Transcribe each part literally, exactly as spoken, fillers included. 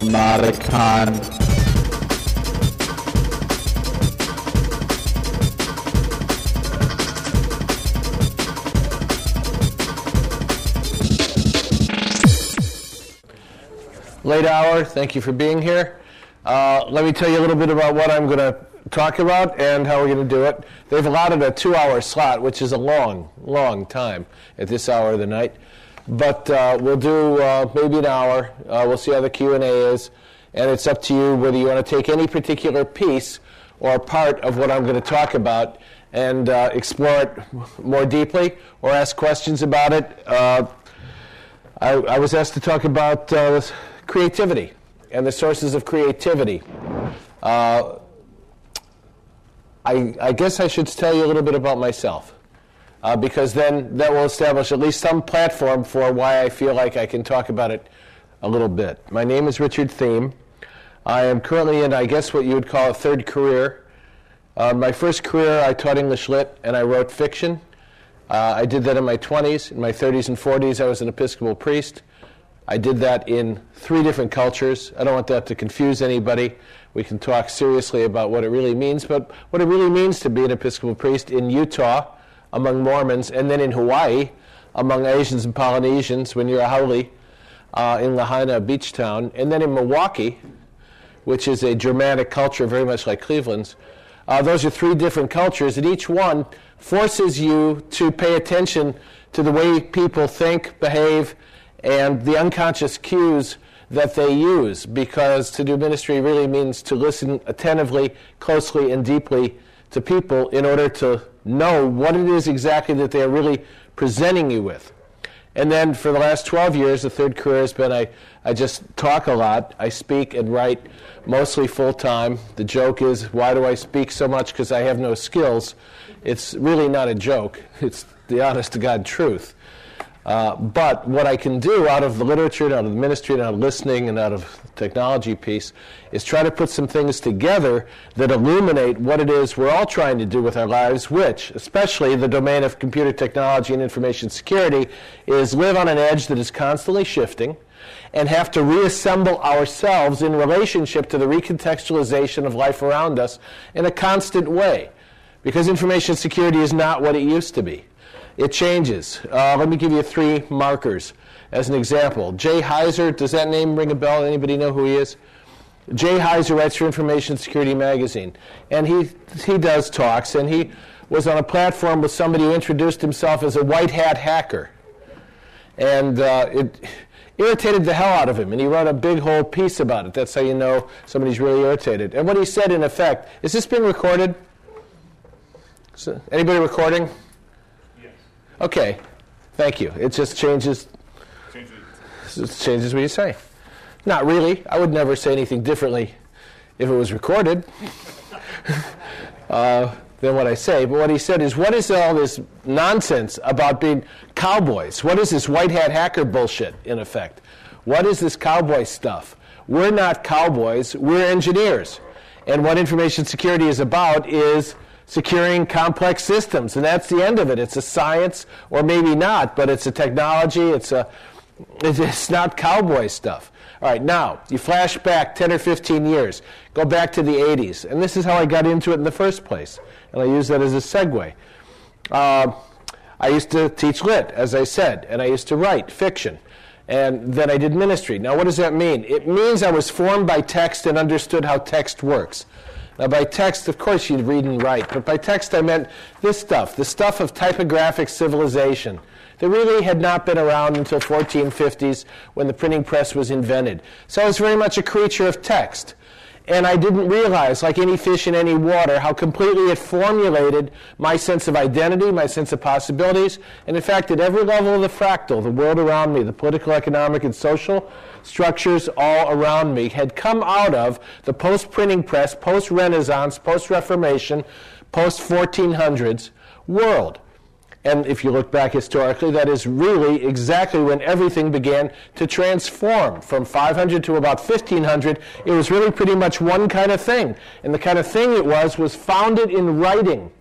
Modicon. Late hour, thank you for being here. Uh, let me tell you a little bit about what I'm going to talk about and how we're going to do it. They've allotted a two-hour slot, which is a long, long time at this hour of the night. But uh, we'll do uh, maybe an hour. Uh, we'll see how the Q and A is. And it's up to you whether you want to take any particular piece or part of what I'm going to talk about and uh, explore it more deeply or ask questions about it. Uh, I, I was asked to talk about uh, creativity and the sources of creativity. Uh, I, I guess I should tell you a little bit about myself, uh, because then that will establish at least some platform for why I feel like I can talk about it a little bit. My name is Richard Thiem. I am currently in, I guess, what you would call a third career. Uh, my first career, I taught English Lit, and I wrote fiction. Uh, I did that in my twenties. In my thirties and forties, I was an Episcopal priest. I did that in three different cultures. I don't want that to confuse anybody. We can talk seriously about what it really means, but what it really means to be an Episcopal priest in Utah among Mormons, and then in Hawaii among Asians and Polynesians when you're a haole uh, in Lahaina beach town, and then in Milwaukee, which is a Germanic culture very much like Cleveland's. Uh, those are three different cultures, and each one forces you to pay attention to the way people think, behave, and the unconscious cues that they use, because to do ministry really means to listen attentively, closely, and deeply to people in order to know what it is exactly that they're really presenting you with. And then for the last twelve years, the third career has been I, I just talk a lot. I speak and write mostly full-time. The joke is, why do I speak so much? Because I have no skills. It's really not a joke. It's the honest-to-God truth. Uh, but what I can do out of the literature, and out of the ministry, and out of listening, and out of the technology piece, is try to put some things together that illuminate what it is we're all trying to do with our lives, which, especially the domain of computer technology and information security, is live on an edge that is constantly shifting and have to reassemble ourselves in relationship to the recontextualization of life around us in a constant way. Because information security is not what it used to be. It changes. Uh, let me give you three markers as an example. Jay Heiser, does that name ring a bell? Anybody know who he is? Jay Heiser writes for Information Security Magazine, and he he does talks, and he was on a platform with somebody who introduced himself as a white hat hacker, and uh, it irritated the hell out of him, and he wrote a big whole piece about it. That's how you know somebody's really irritated. And what he said, in effect, is this being recorded? So, anybody recording? Okay, thank you. It just changes, it changes what you say. Not really. I would never say anything differently if it was recorded uh, than what I say. But what he said is, what is all this nonsense about being cowboys? What is this white hat hacker bullshit, in effect? What is this cowboy stuff? We're not cowboys. We're engineers. And what information security is about is securing complex systems, and that's the end of it. It's a science, or maybe not, but it's a technology. It's a, it's not cowboy stuff. All right, now, you flash back ten or fifteen years. Go back to the eighties, and this is how I got into it in the first place, and I use that as a segue. Uh, I used to teach lit, as I said, and I used to write fiction, and then I did ministry. Now, what does that mean? It means I was formed by text and understood how text works. Now, by text, of course, you'd read and write, but by text I meant this stuff, the stuff of typographic civilization that really had not been around until fourteen fifties when the printing press was invented. So I was very much a creature of text. And I didn't realize, like any fish in any water, how completely it formulated my sense of identity, my sense of possibilities, and in fact, at every level of the fractal, the world around me, the political, economic, and social structures all around me had come out of the post-printing press, post-Renaissance, post-Reformation, post-fourteen hundreds world. And if you look back historically, that is really exactly when everything began to transform. From five hundred to about fifteen hundred, it was really pretty much one kind of thing. And the kind of thing it was was founded in writing.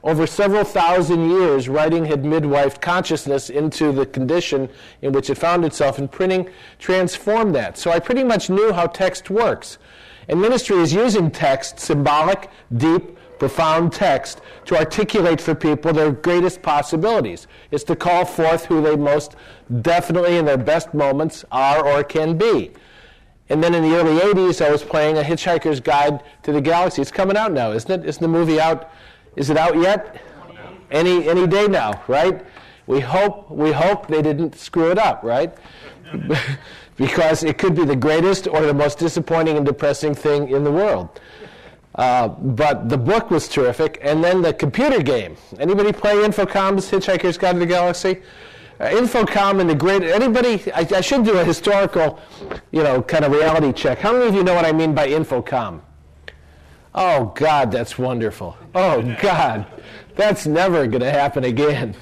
Over several thousand years, writing had midwifed consciousness into the condition in which it found itself, and printing transformed that. So I pretty much knew how text works. And ministry is using text, symbolic, deep, profound text, to articulate for people their greatest possibilities. It's to call forth who they most definitely in their best moments are or can be. And then in the early eighties, I was playing A Hitchhiker's Guide to the Galaxy. It's coming out now, isn't it? Isn't the movie out? Is it out yet? Any any day now, right? We hope we hope they didn't screw it up, right? Because it could be the greatest or the most disappointing and depressing thing in the world. Uh, but the book was terrific, and then the computer game. Anybody play Infocom's Hitchhiker's Guide to the Galaxy? Uh, Infocom and the great. Anybody? I, I should do a historical, you know, kind of reality check. How many of you know what I mean by Infocom? Oh, God, that's wonderful. Oh, God, that's never going to happen again.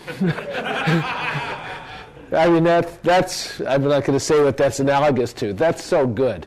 I mean, that, that's, I'm not going to say what that's analogous to. That's so good.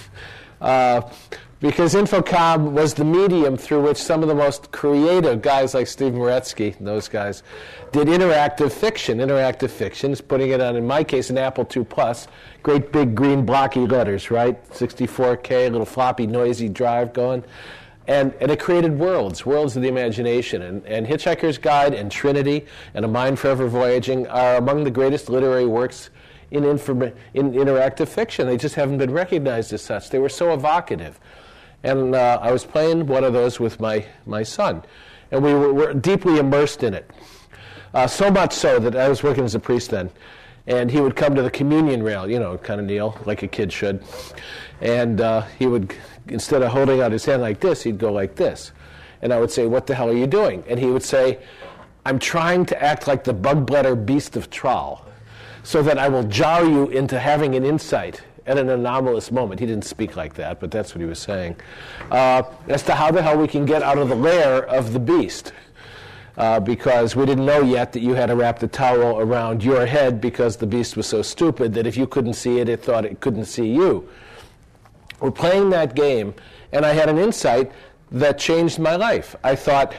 uh, because Infocom was the medium through which some of the most creative guys like Steve Meretzky, those guys, did interactive fiction. Interactive fiction is putting it on, in my case, an Apple two Plus, great big green blocky letters, right? sixty-four K, little floppy, noisy drive going. And, and it created worlds, worlds of the imagination. And, and Hitchhiker's Guide and Trinity and A Mind Forever Voyaging are among the greatest literary works in, inform- in interactive fiction. They just haven't been recognized as such. They were so evocative. And uh, I was playing one of those with my, my son. And we were, were deeply immersed in it. Uh, so much so that I was working as a priest then. And he would come to the communion rail, you know, kind of kneel, like a kid should. And uh, he would, instead of holding out his hand like this, he'd go like this. And I would say, "What the hell are you doing?" And he would say, "I'm trying to act like the bug-bladder beast of Troll, so that I will jar you into having an insight at an anomalous moment." He didn't speak like that, but that's what he was saying. Uh, as to how the hell we can get out of the lair of the beast. Uh, because we didn't know yet that you had to wrap the towel around your head because the beast was so stupid that if you couldn't see it, it thought it couldn't see you. We're playing that game, and I had an insight that changed my life. I thought,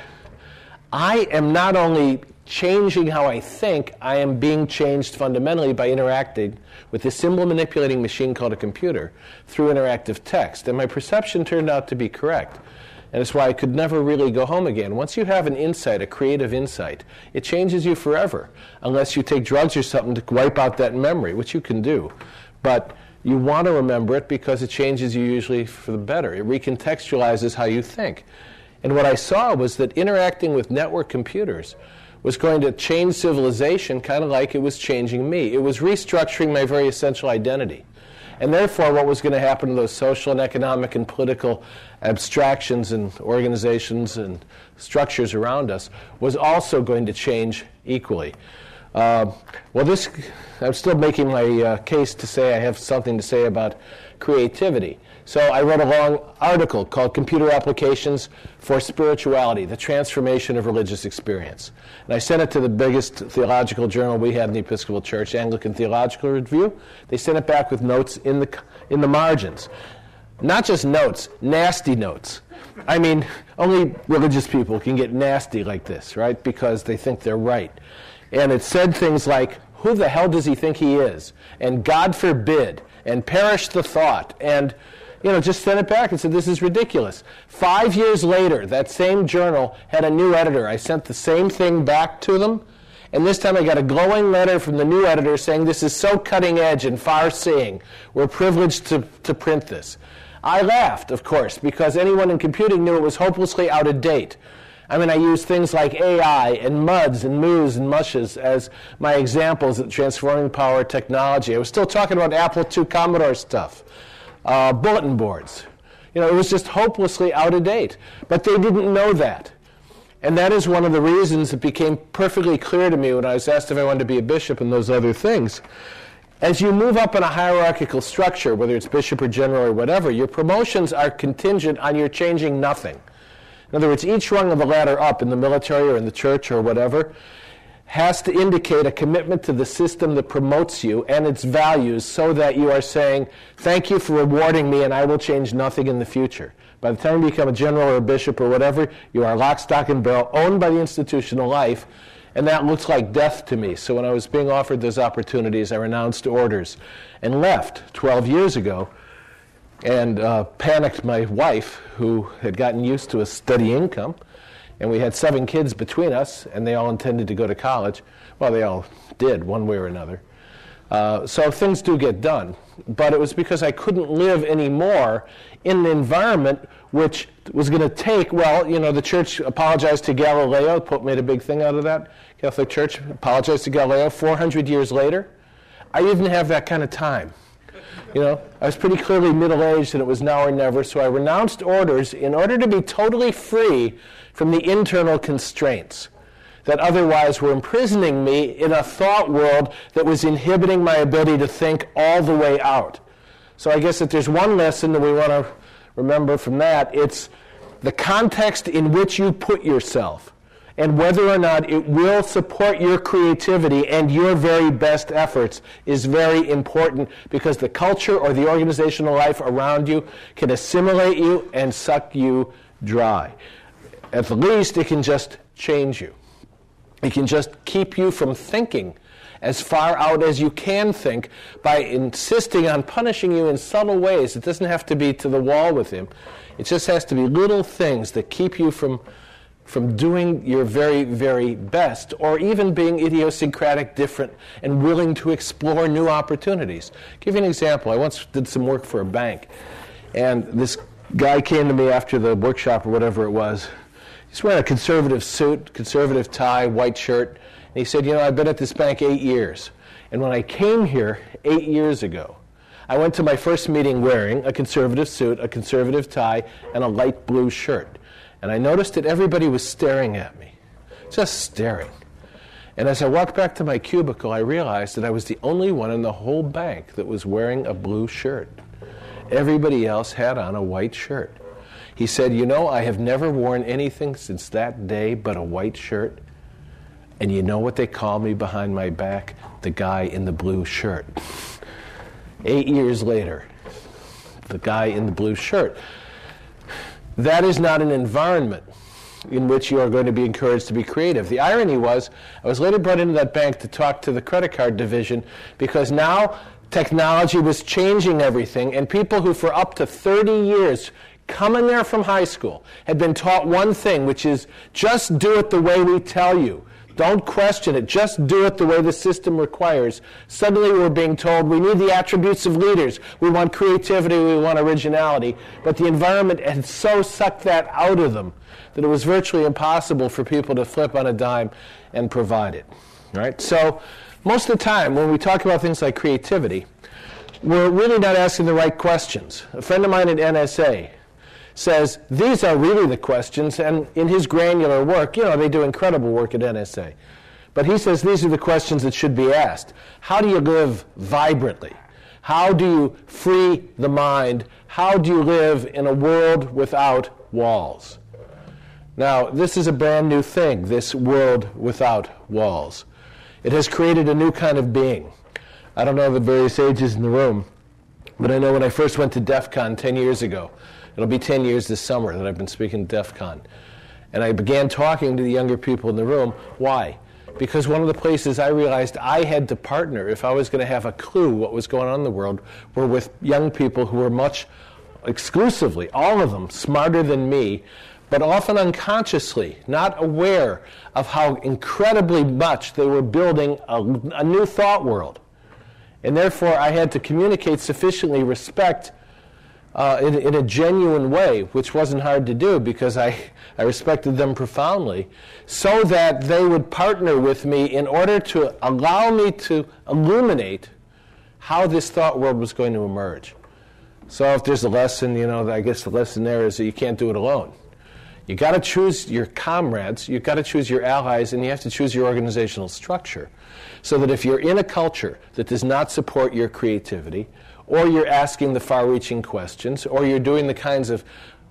I am not only changing how I think, I am being changed fundamentally by interacting with this symbol manipulating machine called a computer through interactive text. And my perception turned out to be correct. And it's why I could never really go home again. Once you have an insight, a creative insight, it changes you forever, unless you take drugs or something to wipe out that memory, which you can do. But you want to remember it because it changes you usually for the better. It recontextualizes how you think. And what I saw was that interacting with network computers was going to change civilization kind of like it was changing me. It was restructuring my very essential identity. And therefore, what was going to happen to those social and economic and political abstractions and organizations and structures around us was also going to change equally. Uh, well, this, I'm still making my uh, case to say I have something to say about creativity. So I wrote a long article called Computer Applications for Spirituality, the Transformation of Religious Experience. And I sent it to the biggest theological journal we had in the Episcopal Church, Anglican Theological Review. They sent it back with notes in the in the margins. Not just notes, nasty notes. I mean, only religious people can get nasty like this, right? Because they think they're right. And it said things like, "Who the hell does he think he is?" And "God forbid," and "perish the thought," and you know, just sent it back and said, "This is ridiculous." Five years later, that same journal had a new editor. I sent the same thing back to them, and this time I got a glowing letter from the new editor saying, "This is so cutting edge and far-seeing. We're privileged to, to print this." I laughed, of course, because anyone in computing knew it was hopelessly out of date. I mean, I used things like A I and MUDs and MOOs and MUSHs as my examples of transforming power technology. I was still talking about Apple two Commodore stuff. Uh, bulletin boards. You know, it was just hopelessly out of date. But they didn't know that. And that is one of the reasons it became perfectly clear to me when I was asked if I wanted to be a bishop and those other things. As you move up in a hierarchical structure, whether it's bishop or general or whatever, your promotions are contingent on your changing nothing. In other words, each rung of the ladder up in the military or in the church or whatever, has to indicate a commitment to the system that promotes you and its values so that you are saying, thank you for rewarding me and I will change nothing in the future. By the time you become a general or a bishop or whatever, you are lock, stock, and barrel, owned by the institutional life, and that looks like death to me. So when I was being offered those opportunities, I renounced orders and left twelve years ago and uh, panicked my wife, who had gotten used to a steady income. And we had seven kids between us, and they all intended to go to college. Well, they all did, one way or another. Uh, so things do get done. But it was because I couldn't live anymore in an environment which was going to take, well, you know, the church apologized to Galileo. Pope made a big thing out of that. Catholic Church apologized to Galileo four hundred years later. I didn't have that kind of time. You know, I was pretty clearly middle-aged, and it was now or never, so I renounced orders in order to be totally free from the internal constraints that otherwise were imprisoning me in a thought world that was inhibiting my ability to think all the way out. So I guess if there's one lesson that we want to remember from that, it's the context in which you put yourself and whether or not it will support your creativity and your very best efforts is very important, because the culture or the organizational life around you can assimilate you and suck you dry. At the least, it can just change you. It can just keep you from thinking as far out as you can think by insisting on punishing you in subtle ways. It doesn't have to be to the wall with him. It just has to be little things that keep you from from doing your very, very best, or even being idiosyncratic, different, and willing to explore new opportunities. I'll give you an example. I once did some work for a bank, and this guy came to me after the workshop or whatever it was. He's wearing a conservative suit, conservative tie, white shirt, and he said, you know, I've been at this bank eight years, and when I came here eight years ago, I went to my first meeting wearing a conservative suit, a conservative tie, and a light blue shirt. And I noticed that everybody was staring at me, just staring. And as I walked back to my cubicle, I realized that I was the only one in the whole bank that was wearing a blue shirt. Everybody else had on a white shirt. He said, you know, I have never worn anything since that day but a white shirt. And you know what they call me behind my back? The guy in the blue shirt. Eight years later, the guy in the blue shirt. That is not an environment in which you are going to be encouraged to be creative. The irony was, I was later brought into that bank to talk to the credit card division, because now technology was changing everything, and people who for up to thirty years coming there from high school had been taught one thing, which is just do it the way we tell you. Don't question it. Just do it the way the system requires. Suddenly we're being told we need the attributes of leaders. We want creativity. We want originality. But the environment had so sucked that out of them that it was virtually impossible for people to flip on a dime and provide it. Right? So most of the time when we talk about things like creativity, we're really not asking the right questions. A friend of mine at N S A says, these are really the questions, and in his granular work, you know, they do incredible work at N S A. But he says these are the questions that should be asked. How do you live vibrantly? How do you free the mind? How do you live in a world without walls? Now, this is a brand new thing, this world without walls. It has created a new kind of being. I don't know the various ages in the room, but I know when I first went to DEF CON ten years ago, it'll be ten years this summer that I've been speaking at DEF CON. And I began talking to the younger people in the room. Why? Because one of the places I realized I had to partner, if I was going to have a clue what was going on in the world, were with young people who were much, exclusively, all of them, smarter than me, but often unconsciously, not aware of how incredibly much they were building a, a new thought world. And therefore, I had to communicate sufficiently respect Uh, in, in a genuine way, which wasn't hard to do because I, I respected them profoundly, so that they would partner with me in order to allow me to illuminate how this thought world was going to emerge. So if there's a lesson, you know, I guess the lesson there is that you can't do it alone. You got to choose your comrades, you've got to choose your allies, and you have to choose your organizational structure, so that if you're in a culture that does not support your creativity, or you're asking the far-reaching questions, or you're doing the kinds of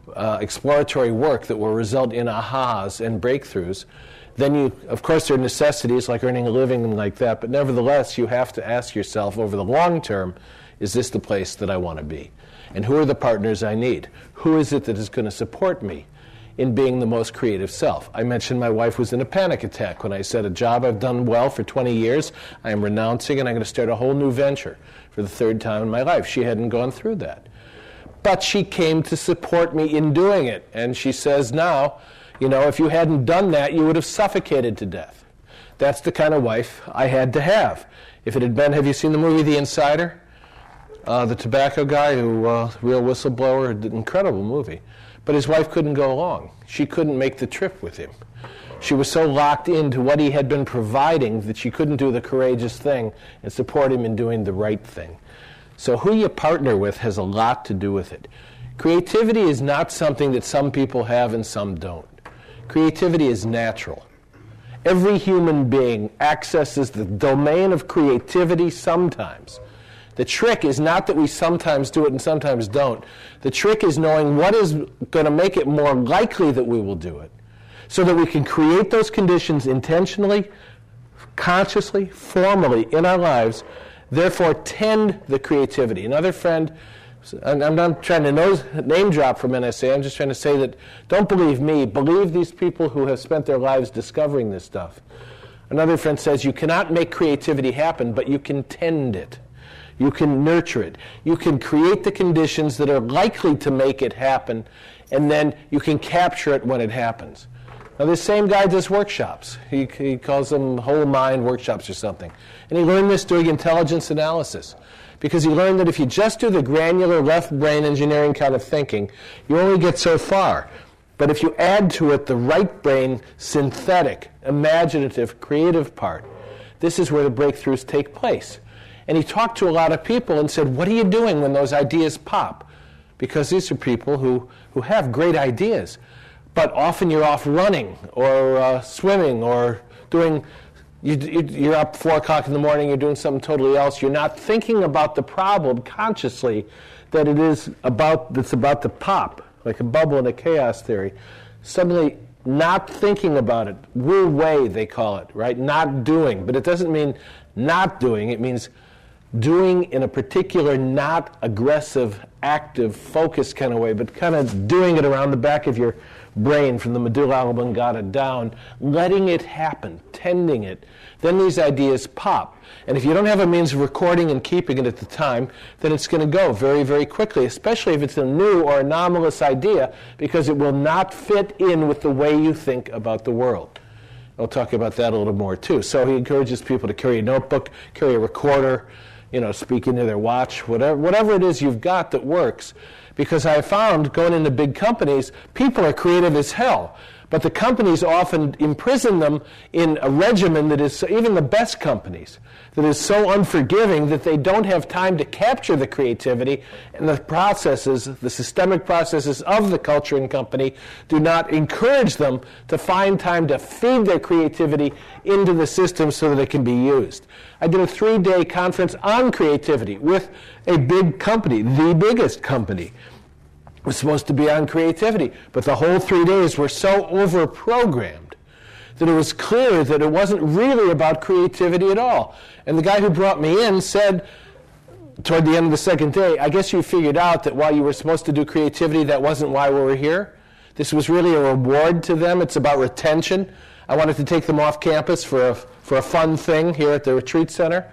uh, exploratory work that will result in ahas and breakthroughs, then you, of course, there are necessities like earning a living and like that, but nevertheless, you have to ask yourself over the long term, is this the place that I want to be? And who are the partners I need? Who is it that is going to support me in being the most creative self? I mentioned my wife was in a panic attack when I said, a job I've done well for twenty years, I am renouncing and I'm going to start a whole new venture for the third time in my life. She hadn't gone through that. But she came to support me in doing it. And she says now, you know, if you hadn't done that, you would have suffocated to death. That's the kind of wife I had to have. If it had been, have you seen the movie The Insider? Uh, the tobacco guy who, uh, real whistleblower, an incredible movie. But his wife couldn't go along. She couldn't make the trip with him. She was so locked into what he had been providing that she couldn't do the courageous thing and support him in doing the right thing. So who you partner with has a lot to do with it. Creativity is not something that some people have and some don't. Creativity is natural. Every human being accesses the domain of creativity sometimes. The trick is not that we sometimes do it and sometimes don't. The trick is knowing what is going to make it more likely that we will do it, so that we can create those conditions intentionally, consciously, formally in our lives, therefore tend the creativity. Another friend, and I'm not trying to nose, name drop from N S A, I'm just trying to say that don't believe me, believe these people who have spent their lives discovering this stuff. Another friend says you cannot make creativity happen, but you can tend it. You can nurture it. You can create the conditions that are likely to make it happen, and then you can capture it when it happens. Now, this same guy does workshops. He, he calls them whole mind workshops or something. And he learned this doing intelligence analysis, because he learned that if you just do the granular left brain engineering kind of thinking, you only get so far. But if you add to it the right brain, synthetic, imaginative, creative part, this is where the breakthroughs take place. And he talked to a lot of people and said, what are you doing when those ideas pop? Because these are people who, who have great ideas. But often you're off running or uh, swimming or doing, you, you, you're up four o'clock in the morning, you're doing something totally else. You're not thinking about the problem consciously that it is about, that's about to pop, like a bubble in a chaos theory. Suddenly not thinking about it, wu wei they call it, right? Not doing. But it doesn't mean not doing, it means doing in a particular, not aggressive, active, focused kind of way, but kind of doing it around the back of your brain from the medulla oblongata down, letting it happen, tending it. Then these ideas pop. And if you don't have a means of recording and keeping it at the time, then it's going to go very, very quickly, especially if it's a new or anomalous idea, because it will not fit in with the way you think about the world. I'll talk about that a little more, too. So he encourages people to carry a notebook, carry a recorder, you know, speak into their watch, whatever, whatever it is you've got that works. Because I found, going into big companies, people are creative as hell. But the companies often imprison them in a regimen that is, even the best companies, that is so unforgiving that they don't have time to capture the creativity, and the processes, the systemic processes of the culture and company do not encourage them to find time to feed their creativity into the system so that it can be used. I did a three-day conference on creativity with a big company, the biggest company. It was supposed to be on creativity, but the whole three days were so over-programmed that it was clear that it wasn't really about creativity at all. And the guy who brought me in said, toward the end of the second day, I guess you figured out that while you were supposed to do creativity, that wasn't why we were here. This was really a reward to them. It's about retention. I wanted to take them off campus for a, for a fun thing here at the retreat center.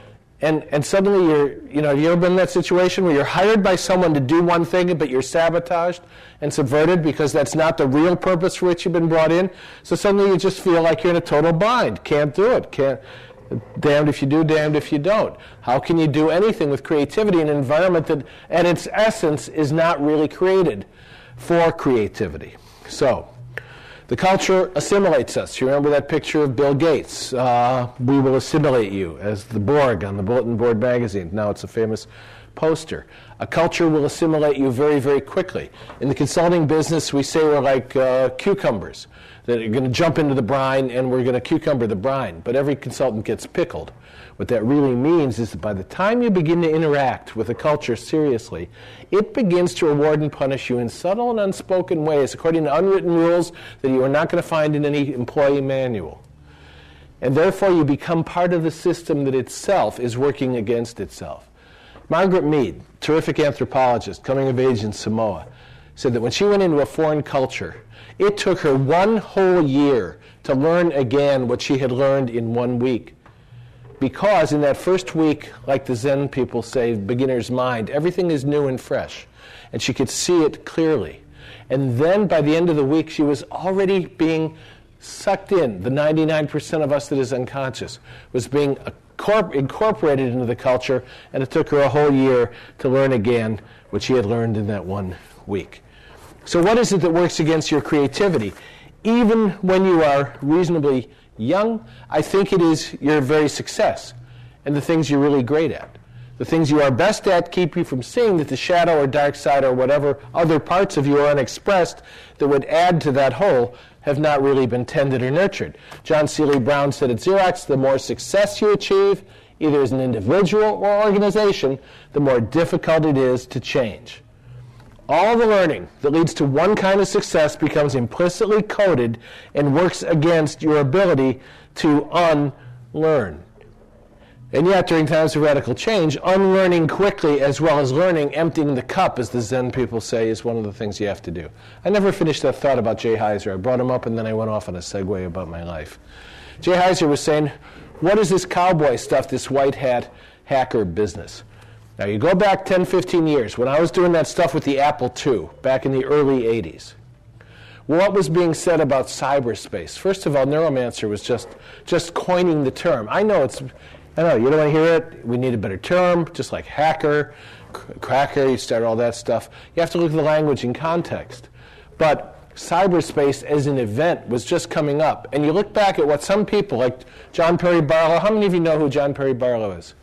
And and suddenly you're, you know, you ever been in that situation where you're hired by someone to do one thing, but you're sabotaged and subverted because that's not the real purpose for which you've been brought in? So suddenly you just feel like you're in a total bind. Can't do it. Can't. Damned if you do, damned if you don't. How can you do anything with creativity in an environment that, at its essence, is not really created for creativity? So, the culture assimilates us. You remember that picture of Bill Gates? Uh, we will assimilate you, as the Borg on the bulletin board magazine. Now it's a famous poster. A culture will assimilate you very, very quickly. In the consulting business, we say we're like uh, cucumbers, that are going to jump into the brine and we're going to cucumber the brine. But every consultant gets pickled. What that really means is that by the time you begin to interact with a culture seriously, it begins to reward and punish you in subtle and unspoken ways, according to unwritten rules that you are not going to find in any employee manual. And therefore, you become part of the system that itself is working against itself. Margaret Mead, terrific anthropologist, coming of age in Samoa, said that when she went into a foreign culture, it took her one whole year to learn again what she had learned in one week. Because in that first week, like the Zen people say, beginner's mind, everything is new and fresh. And she could see it clearly. And then by the end of the week, she was already being sucked in. The ninety-nine percent of us that is unconscious was being incorporated into the culture, and it took her a whole year to learn again what she had learned in that one week. So what is it that works against your creativity? Even when you are reasonably young, I think it is your very success and the things you're really great at. The things you are best at keep you from seeing that the shadow or dark side or whatever other parts of you are unexpressed that would add to that whole have not really been tended or nurtured. John Seeley Brown said at Xerox, the more success you achieve, either as an individual or organization, the more difficult it is to change. All the learning that leads to one kind of success becomes implicitly coded and works against your ability to unlearn. And yet, during times of radical change, unlearning quickly as well as learning, emptying the cup, as the Zen people say, is one of the things you have to do. I never finished that thought about Jay Heiser. I brought him up and then I went off on a segue about my life. Jay Heiser was saying, what is this cowboy stuff, this white hat hacker business? Now, you go back ten, fifteen years, when I was doing that stuff with the Apple two, back in the early eighties. What was being said about cyberspace? First of all, Neuromancer was just, just coining the term. I know it's, I know, you don't want to hear it. We need a better term, just like hacker, cr- cracker, you start all that stuff. You have to look at the language in context. But cyberspace as an event was just coming up. And you look back at what some people, like John Perry Barlow, how many of you know who John Perry Barlow is?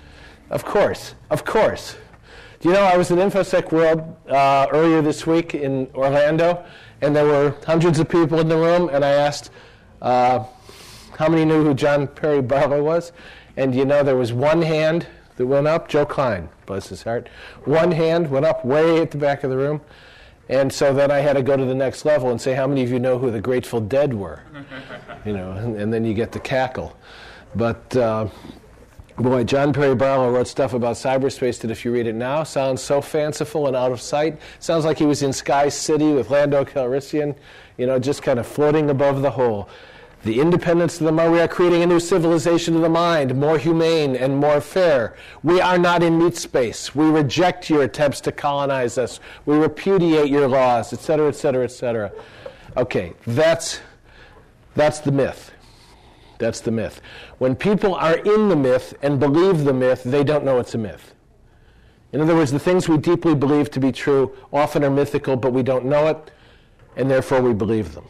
Of course, of course. Do you know, I was at InfoSec World uh, earlier this week in Orlando, and there were hundreds of people in the room, and I asked uh, how many knew who John Perry Barlow was? And you know, there was one hand that went up, Joe Klein, bless his heart. One hand went up way at the back of the room, and so then I had to go to the next level and say, how many of you know who the Grateful Dead were? You know, and, and then you get the cackle. But... Uh, Boy, John Perry Barlow wrote stuff about cyberspace that if you read it now, sounds so fanciful and out of sight. Sounds like he was in Sky City with Lando Calrissian, you know, just kind of floating above the whole. The independence of the mind, we are creating a new civilization of the mind, more humane and more fair. We are not in meat space. We reject your attempts to colonize us. We repudiate your laws, et cetera, et cetera, et cetera. Okay, that's, that's the myth. That's the myth. When people are in the myth and believe the myth, they don't know it's a myth. In other words, the things we deeply believe to be true often are mythical, but we don't know it, and therefore we believe them.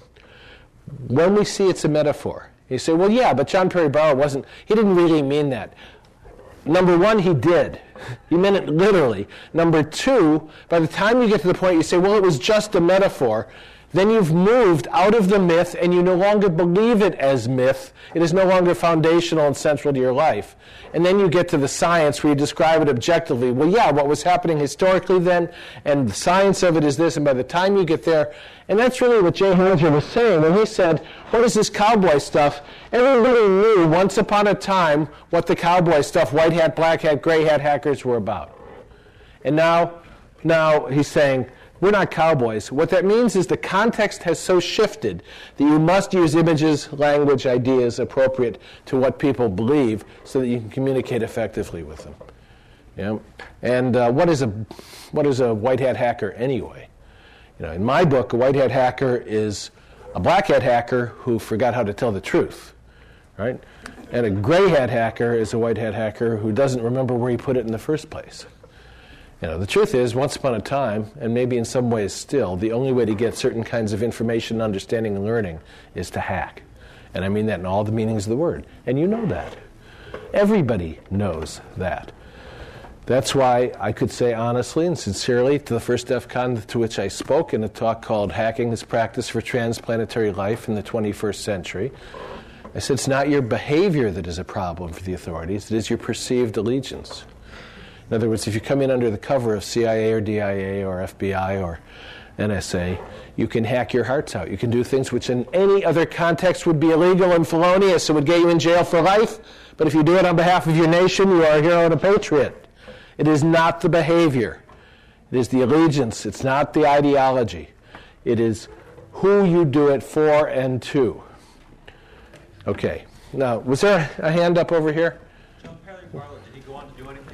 When we see it's a metaphor, you say, well, yeah, but John Perry Barlow wasn't, he didn't really mean that. Number one, he did. He meant it literally. Number two, by the time you get to the point you say, well, it was just a metaphor, then you've moved out of the myth and you no longer believe it as myth. It is no longer foundational and central to your life. And then you get to the science where you describe it objectively. Well, yeah, what was happening historically then, and the science of it is this, and by the time you get there, and that's really what Jay Heiser was saying when he said, what is this cowboy stuff? Everybody knew once upon a time what the cowboy stuff, white hat, black hat, gray hat hackers were about. And now, now he's saying, we're not cowboys. What that means is the context has so shifted that you must use images, language, ideas appropriate to what people believe so that you can communicate effectively with them. Yeah? And uh, what is a what is a white hat hacker anyway? You know, in my book, a white hat hacker is a black hat hacker who forgot how to tell the truth, right? And a gray hat hacker is a white hat hacker who doesn't remember where he put it in the first place. You know, the truth is, once upon a time, and maybe in some ways still, the only way to get certain kinds of information, understanding, and learning is to hack. And I mean that in all the meanings of the word. And you know that. Everybody knows that. That's why I could say honestly and sincerely to the first DEF CON to which I spoke in a talk called Hacking as Practice for Transplanetary Life in the twenty-first Century, I said it's not your behavior that is a problem for the authorities, it is your perceived allegiance. In other words, if you come in under the cover of C I A or D I A or F B I or N S A, you can hack your hearts out. You can do things which in any other context would be illegal and felonious and would get you in jail for life. But if you do it on behalf of your nation, you are a hero and a patriot. It is not the behavior. It is the allegiance. It's not the ideology. It is who you do it for and to. Okay. Now, was there a hand up over here? John Perry Barlow, did he go on to do anything?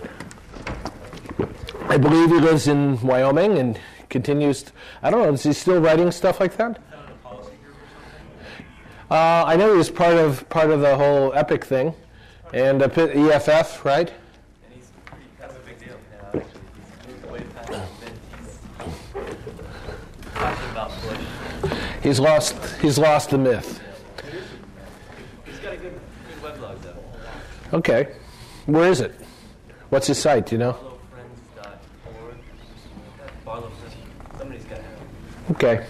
I believe he lives in Wyoming and continues, to, I don't know, is he still writing stuff like that? Found a policy group or something? Uh, I know he was part of part of the whole EPIC thing, and uh, E F F, right? And he's pretty, kind of a big deal now, actually. He's moved away past the He's talking about Bush. He's lost, he's lost the myth. He's got a good, good weblog, though. Okay. Where is it? What's his site, do you know? barlow friends dot org. Barlow Friends. Somebody's got it. Okay.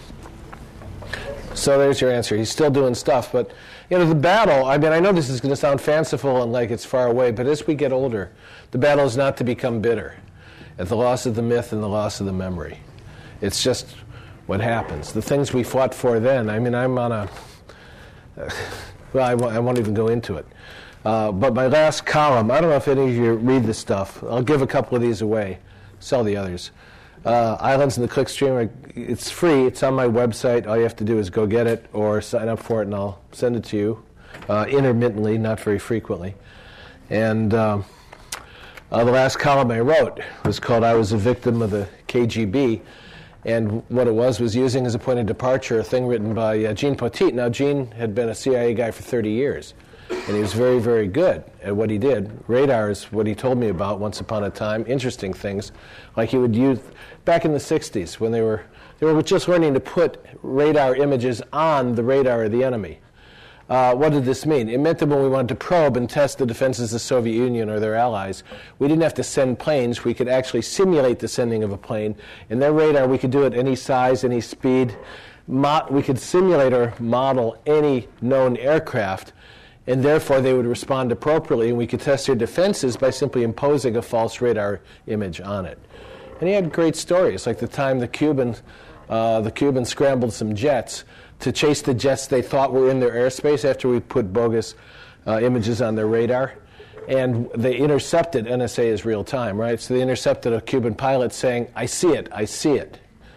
So there's your answer. He's still doing stuff, but you know the battle. I mean, I know this is going to sound fanciful and like it's far away, but as we get older, the battle is not to become bitter at the loss of the myth and the loss of the memory. It's just what happens. The things we fought for then. I mean, I'm on a. Uh, well, I won't, I won't even go into it. Uh, but my last column. I don't know if any of you read this stuff. I'll give a couple of these away. Sell the others. Uh, Islands in the Clickstream, it's free. It's on my website. All you have to do is go get it or sign up for it, and I'll send it to you uh, intermittently, not very frequently. And um, uh, the last column I wrote was called I Was a Victim of the K G B. And what it was was using as a point of departure a thing written by uh, Gene Poteet. Now, Gene had been a C I A guy for thirty years. And he was very, very good at what he did. Radar is what he told me about once upon a time. Interesting things, like he would use back in the sixties when they were they were just learning to put radar images on the radar of the enemy. Uh, what did this mean? It meant that when we wanted to probe and test the defenses of the Soviet Union or their allies, we didn't have to send planes. We could actually simulate the sending of a plane. In their radar, we could do it any size, any speed. Mo- we could simulate or model any known aircraft, and therefore they would respond appropriately, and we could test their defenses by simply imposing a false radar image on it. And he had great stories, like the time the Cubans, uh, the Cubans scrambled some jets to chase the jets they thought were in their airspace after we put bogus uh, images on their radar. And they intercepted, N S A is real time, right? So they intercepted a Cuban pilot saying, I see it, I see it.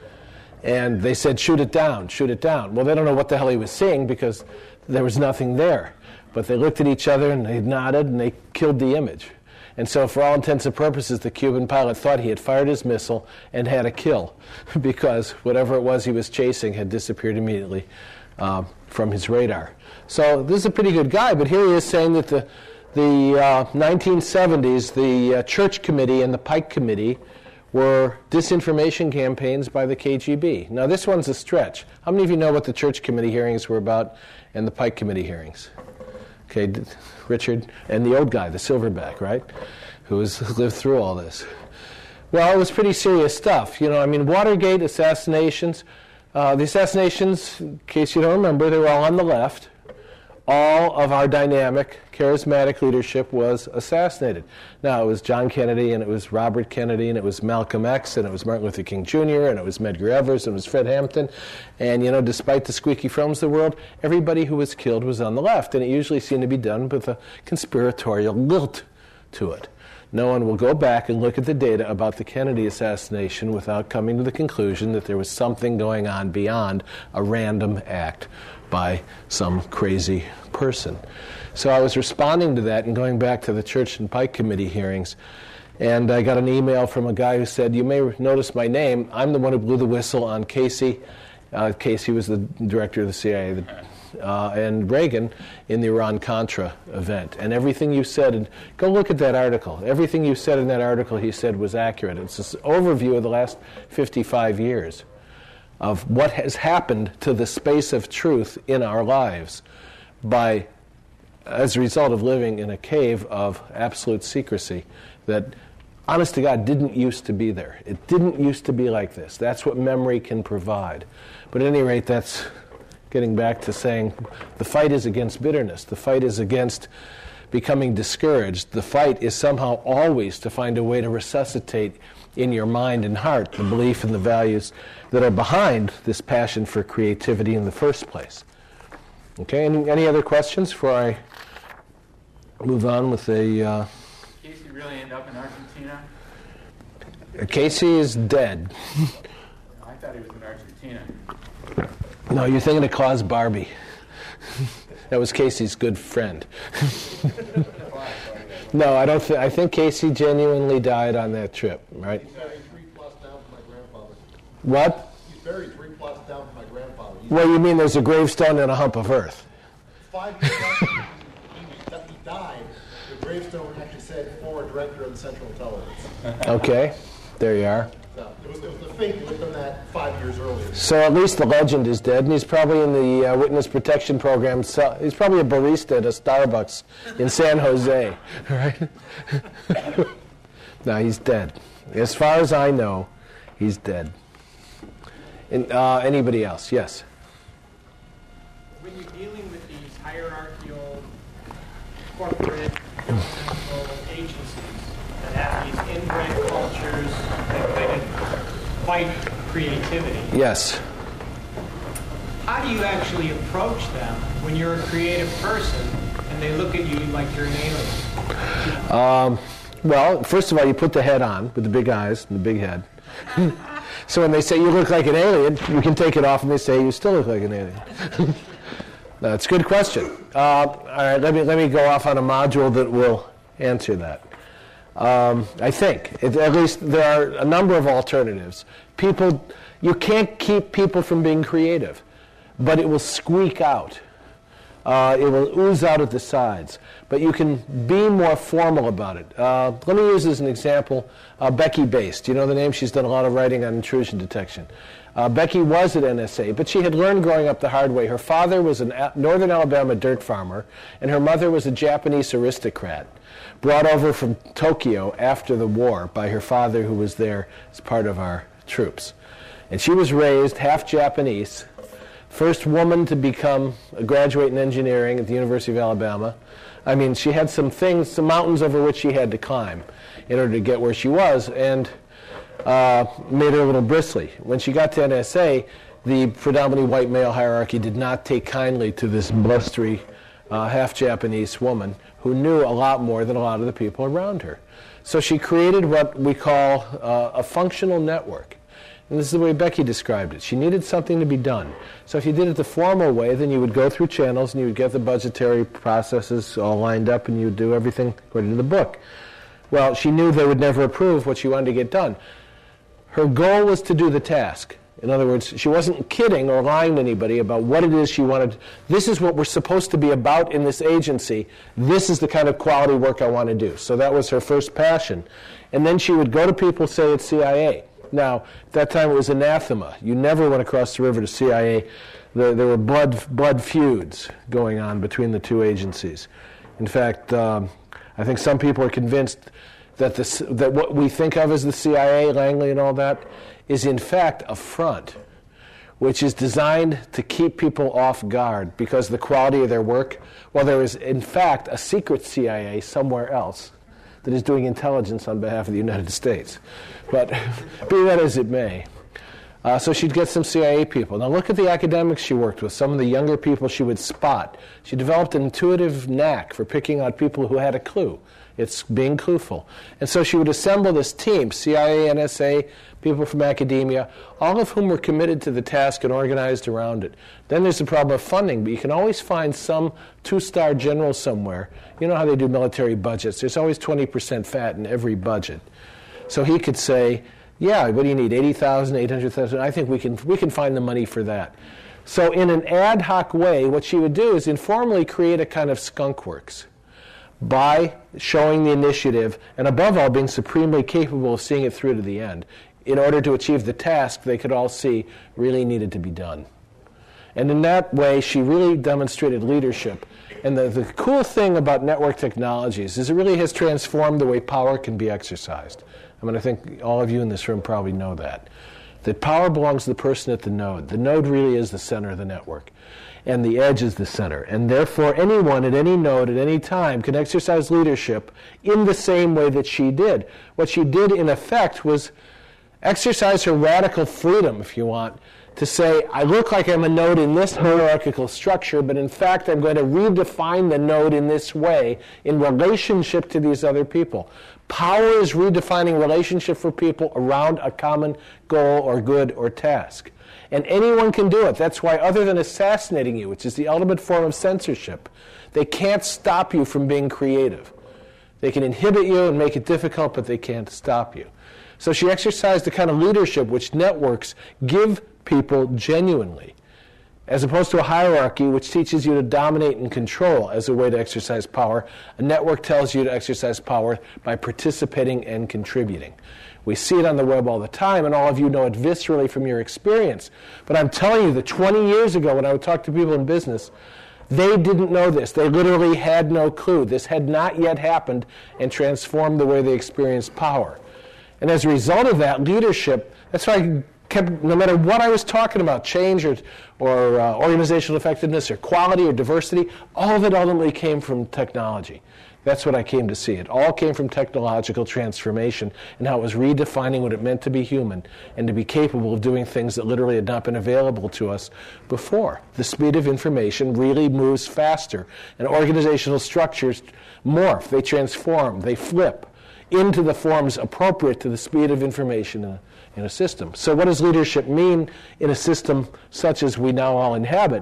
And they said, shoot it down, shoot it down. Well, they don't know what the hell he was seeing because there was nothing there. But they looked at each other and they nodded and they killed the image. And so for all intents and purposes, the Cuban pilot thought he had fired his missile and had a kill because whatever it was he was chasing had disappeared immediately uh, from his radar. So this is a pretty good guy, but here he is saying that the, the uh, nineteen seventies, the uh, Church Committee and the Pike Committee were disinformation campaigns by the K G B. Now this one's a stretch. How many of you know what the Church Committee hearings were about and the Pike Committee hearings? Okay, Richard, and the old guy, the silverback, right, who has lived through all this. Well, it was pretty serious stuff. You know, I mean, Watergate, assassinations. Uh, the assassinations, in case you don't remember, they were all on the left. All of our dynamic, charismatic leadership was assassinated. Now, it was John Kennedy, and it was Robert Kennedy, and it was Malcolm X, and it was Martin Luther King Junior, and it was Medgar Evers, and it was Fred Hampton. And, you know, despite the squeaky films of the world, everybody who was killed was on the left, and it usually seemed to be done with a conspiratorial lilt to it. No one will go back and look at the data about the Kennedy assassination without coming to the conclusion that there was something going on beyond a random act by some crazy person. So I was responding to that and going back to the Church and Pike Committee hearings, and I got an email from a guy who said, you may notice my name. I'm the one who blew the whistle on Casey. Uh, Casey was the director of the C I A, the, uh, and Reagan in the Iran-Contra event. And everything you said, and go look at that article. Everything you said in that article, he said, was accurate. It's this overview of the last fifty-five years. Of what has happened to the space of truth in our lives by, as a result of living in a cave of absolute secrecy that, honest to God, didn't used to be there. It didn't used to be like this. That's what memory can provide. But at any rate, that's getting back to saying the fight is against bitterness. The fight is against becoming discouraged. The fight is somehow always to find a way to resuscitate in your mind and heart the belief in the values that are behind this passion for creativity in the first place. Okay, any, any other questions before I move on with a... Uh, Casey really end up in Argentina? Casey is dead. I thought he was in Argentina. No, you're thinking of Klaus Barbie. That was Casey's good friend. No, I don't. Th- I think Casey genuinely died on that trip, right? He's buried three plus down from my grandfather. What? He's buried three plus down from my grandfather. He's Well, you mean there's a gravestone and a hump of earth? Five years after he, he died, the gravestone actually said former director of the Central Intelligence. Okay, there you are. So it was, it was the fake that was done that five years earlier. So at least the legend is dead, and he's probably in the uh, witness protection program. So he's probably a barista at a Starbucks in San Jose, right? No, he's dead. As far as I know, he's dead. And, uh, anybody else? Yes. When you're dealing with these hierarchical corporate governmental agencies that have these inbred cultures that kind of fight creativity, Yes. how do you actually approach them when you're a creative person and they look at you like you're an alien? Um, well, first of all, you put the head on with the big eyes and the big head. So when they say you look like an alien, you can take it off and they say you still look like an alien. No, it's a good question. Uh, all right, let me let me go off on a module that will answer that. Um, I think, it, at least there are a number of alternatives. People, you can't keep people from being creative, but it will squeak out. Uh, it will ooze out at the sides. But you can be more formal about it. Uh, let me use as an example uh, Becky Bass. Do you know the name? She's done a lot of writing on intrusion detection. Uh, Becky was at N S A, but she had learned growing up the hard way. Her father was a northern Alabama dirt farmer, and her mother was a Japanese aristocrat, brought over from Tokyo after the war by her father, who was there as part of our troops. And she was raised half Japanese, first woman to become a graduate in engineering at the University of Alabama. I mean, she had some things, some mountains over which she had to climb in order to get where she was, and uh, made her a little bristly. When she got to N S A, the predominantly white male hierarchy did not take kindly to this blustery, uh, half-Japanese woman who knew a lot more than a lot of the people around her. So she created what we call uh, a functional network. And this is the way Becky described it. She needed something to be done. So if you did it the formal way, then you would go through channels and you would get the budgetary processes all lined up and you would do everything according to the book. Well, she knew they would never approve what she wanted to get done. Her goal was to do the task. In other words, she wasn't kidding or lying to anybody about what it is she wanted. This is what we're supposed to be about in this agency. This is the kind of quality work I want to do. So that was her first passion. And then she would go to people, say, at C I A. Now, at that time it was anathema. You never went across the river to C I A. There, there were blood, blood feuds going on between the two agencies. In fact, um, I think some people are convinced that, this, that what we think of as the C I A, Langley and all that, is in fact a front, which is designed to keep people off guard because of the quality of their work, while there is in fact a secret C I A somewhere else that is doing intelligence on behalf of the United States. But be that as it may. Uh, so she'd get some C I A people. Now look at the academics she worked with, some of the younger people she would spot. She developed an intuitive knack for picking out people who had a clue. It's being clueful. And so she would assemble this team, C I A, N S A, people from academia, all of whom were committed to the task and organized around it. Then there's the problem of funding, but you can always find some two-star general somewhere. You know how they do military budgets. There's always twenty percent fat in every budget. So he could say, yeah, what do you need, eighty thousand, eight hundred thousand? I think we can, we can find the money for that. So in an ad hoc way, what she would do is informally create a kind of skunk works by showing the initiative and above all being supremely capable of seeing it through to the end in order to achieve the task they could all see really needed to be done. And in that way, she really demonstrated leadership. And the, the cool thing about network technologies is it really has transformed the way power can be exercised. I mean, I think all of you in this room probably know that. That power belongs to the person at the node. The node really is the center of the network. And the edge is the center. And therefore, anyone at any node at any time can exercise leadership in the same way that she did. What she did, in effect, was exercise her radical freedom, if you want, to say, I look like I'm a node in this hierarchical structure, but in fact I'm going to redefine the node in this way in relationship to these other people. Power is redefining relationship for people around a common goal or good or task. And anyone can do it. That's why, other than assassinating you, which is the ultimate form of censorship, they can't stop you from being creative. They can inhibit you and make it difficult, but they can't stop you. So she exercised the kind of leadership which networks give people genuinely, as opposed to a hierarchy which teaches you to dominate and control as a way to exercise power. A network tells you to exercise power by participating and contributing. We see it on the web all the time, and all of you know it viscerally from your experience. But I'm telling you that twenty years ago, when I would talk to people in business, they didn't know this. They literally had no clue. This had not yet happened and transformed the way they experienced power. And as a result of that, leadership, that's why I kept, no matter what I was talking about, change or, or uh, organizational effectiveness or quality or diversity, all of it ultimately came from technology. That's what I came to see. It all came from technological transformation and how it was redefining what it meant to be human and to be capable of doing things that literally had not been available to us before. The speed of information really moves faster, and organizational structures morph, they transform, they flip into the forms appropriate to the speed of information in a, in a system. So what does leadership mean in a system such as we now all inhabit?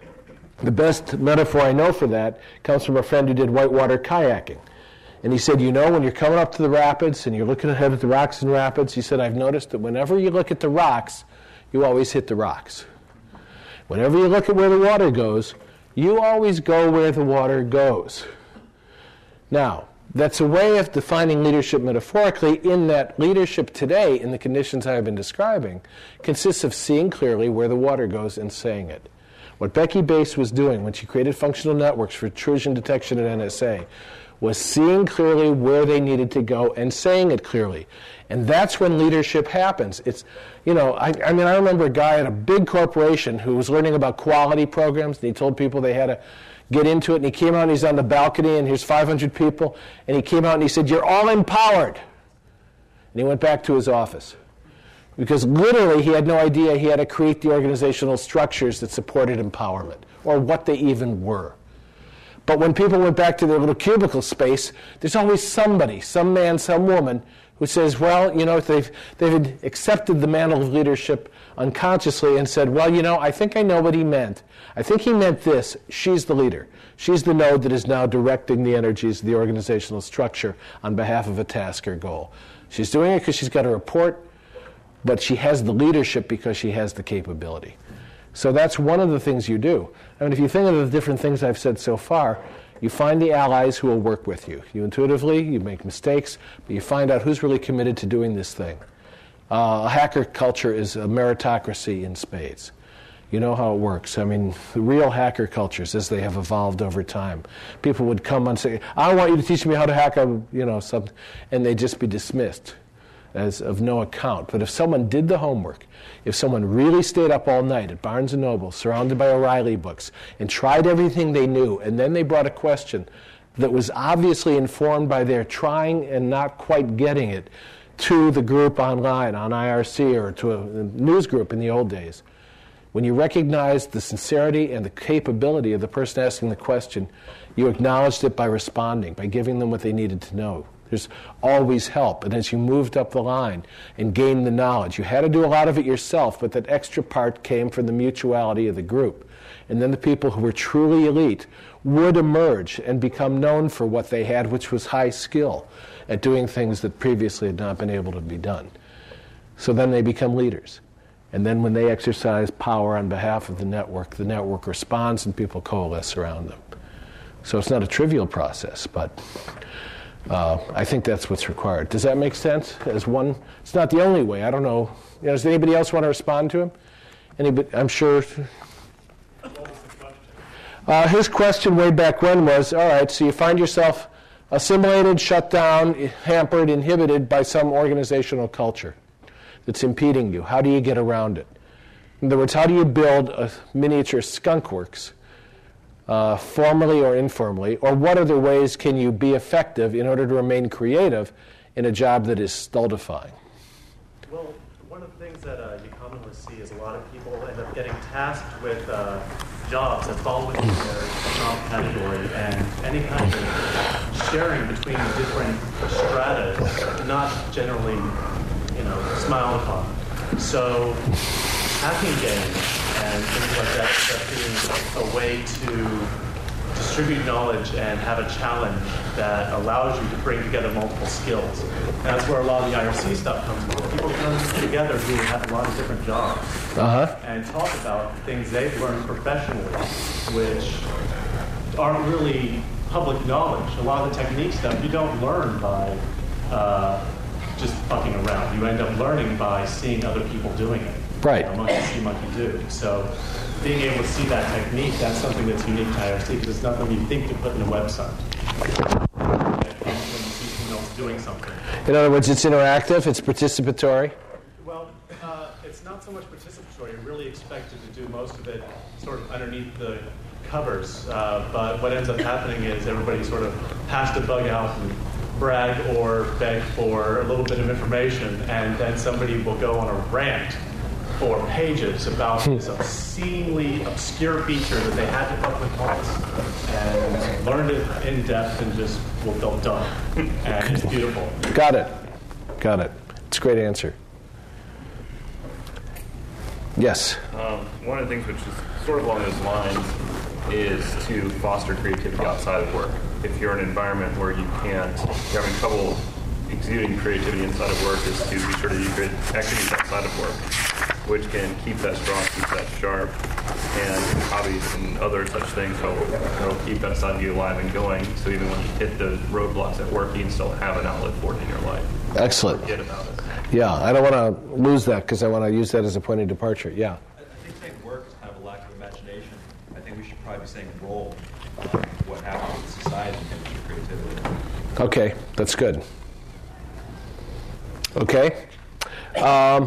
The best metaphor I know for that comes from a friend who did whitewater kayaking. And he said, you know, when you're coming up to the rapids and you're looking ahead at the rocks and rapids, he said, I've noticed that whenever you look at the rocks, you always hit the rocks. Whenever you look at where the water goes, you always go where the water goes. Now, that's a way of defining leadership metaphorically, in that leadership today, in the conditions I've been describing, consists of seeing clearly where the water goes and saying it. What Becky Bass was doing when she created functional networks for intrusion detection at N S A was seeing clearly where they needed to go and saying it clearly. And that's when leadership happens. It's, you know, I, I mean, I remember a guy at a big corporation who was learning about quality programs, and he told people they had to get into it, and he came out and he's on the balcony, and here's five hundred people, and he came out and he said, you're all empowered. And he went back to his office. Because literally he had no idea he had to create the organizational structures that supported empowerment, or what they even were. But when people went back to their little cubicle space, there's always somebody, some man, some woman, who says, well, you know, they've, they've accepted the mantle of leadership unconsciously and said, well, you know, I think I know what he meant. I think he meant this. She's the leader. She's the node that is now directing the energies of the organizational structure on behalf of a task or goal. She's doing it because she's got a report, but she has the leadership because she has the capability. So that's one of the things you do. I mean, if you think of the different things I've said so far, you find the allies who will work with you. You intuitively, you make mistakes, but you find out who's really committed to doing this thing. Uh, a hacker culture is a meritocracy in spades. You know how it works. I mean, the real hacker cultures, as they have evolved over time, people would come and say, I want you to teach me how to hack, a, you know, something, and they'd just be dismissed as of no account. But if someone did the homework, if someone really stayed up all night at Barnes and Noble, surrounded by O'Reilly books, and tried everything they knew, and then they brought a question that was obviously informed by their trying and not quite getting it to the group online, on I R C, or to a news group in the old days, when you recognized the sincerity and the capability of the person asking the question, you acknowledged it by responding, by giving them what they needed to know. There's always help. And as you moved up the line and gained the knowledge, you had to do a lot of it yourself, but that extra part came from the mutuality of the group. And then the people who were truly elite would emerge and become known for what they had, which was high skill at doing things that previously had not been able to be done. So then they become leaders. And then when they exercise power on behalf of the network, the network responds and people coalesce around them. So it's not a trivial process, but uh, I think that's what's required. Does that make sense? As one, it's not the only way. I don't know. You know, does anybody else want to respond to him? Anybody? I'm sure. Uh, his question way back when was, all right, so you find yourself assimilated, shut down, hampered, inhibited by some organizational culture that's impeding you. How do you get around it? In other words, how do you build a miniature skunkworks, uh, formally or informally, or what other ways can you be effective in order to remain creative in a job that is stultifying? Well, one of the things that uh, you commonly see is a lot of people end up getting tasked with uh, jobs that fall within their job category, and any kind of sharing between different stratas not generally, you know, smiled upon. So hacking games and things like that end up being a way to distribute knowledge and have a challenge that allows you to bring together multiple skills. And that's where a lot of the I R C stuff comes from. People come together who have a lot of different jobs Uh-huh. and talk about things they've learned professionally, which aren't really public knowledge. A lot of the technique stuff you don't learn by uh, just fucking around. You end up learning by seeing other people doing it. Right. You know, monkey see, monkey do. So being able to see that technique, that's something that's unique to I R C, because it's nothing you think to put in a website. It comes when you see someone else doing something. In other words, it's interactive, it's participatory. Well, uh, it's not so much participatory. You're really expected to do most of it sort of underneath the covers. Uh, but what ends up happening is everybody sort of has to bug out and brag or beg for a little bit of information, and then somebody will go on a rant for pages about this obscenely obscure feature that they had to public once and learned it in depth and just, well, they'll done. And it's beautiful. Got it. Got it. It's a great answer. Yes? Um, one of the things which is sort of along those lines is to foster creativity outside of work. If you're in an environment where you can't, you're having trouble exuding creativity inside of work, is to be sure to do good activities outside of work, which can keep that strong, keep that sharp, and hobbies and other such things will, will keep that side of you alive and going. So even when you hit those roadblocks at work, you can still have an outlet for it in your life. Excellent. Forget about it. Yeah, I don't want to lose that because I want to use that as a point of departure. Yeah. I think saying work is kind of a lack of imagination. I think we should probably be saying role. Um, what happens in society and your creativity. Okay, that's good. Okay. Um,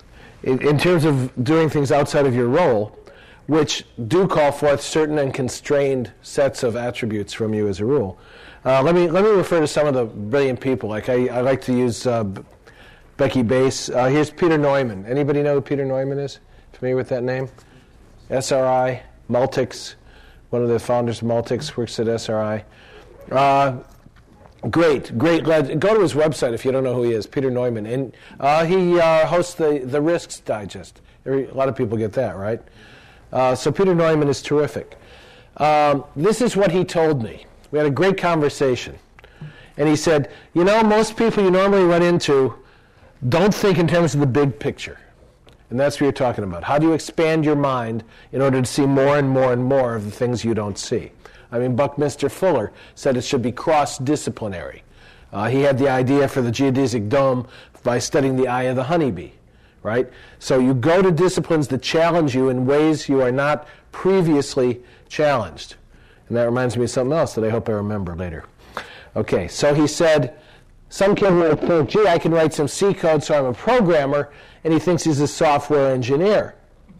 in, in terms of doing things outside of your role, which do call forth certain and constrained sets of attributes from you as a rule. Uh, let me let me refer to some of the brilliant people. Like I, I like to use uh, Becky Bass. Uh, here's Peter Neumann. Anybody know who Peter Neumann is? Familiar with that name? S R I, Multics. One of the founders of Multics works at S R I. Uh, great, great. Glad, go to his website if you don't know who he is, Peter Neumann. And uh, he uh, hosts the, the Risks Digest. Every, a lot of people get that, right? Uh, so Peter Neumann is terrific. Um, this is what he told me. We had a great conversation. And he said, you know, most people you normally run into don't think in terms of the big picture. And that's what you're talking about. How do you expand your mind in order to see more and more and more of the things you don't see? I mean, Buckminster Fuller said it should be cross-disciplinary. Uh, he had the idea for the geodesic dome by studying the eye of the honeybee, right? So you go to disciplines that challenge you in ways you are not previously challenged. And that reminds me of something else that I hope I remember later. Okay, so he said, some kid might think, gee, I can write some C code, so I'm a programmer, and he thinks he's a software engineer.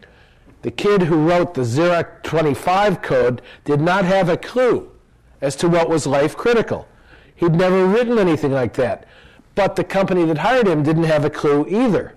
The kid who wrote the Xerox twenty-five code did not have a clue as to what was life critical. He'd never written anything like that. But the company that hired him didn't have a clue either.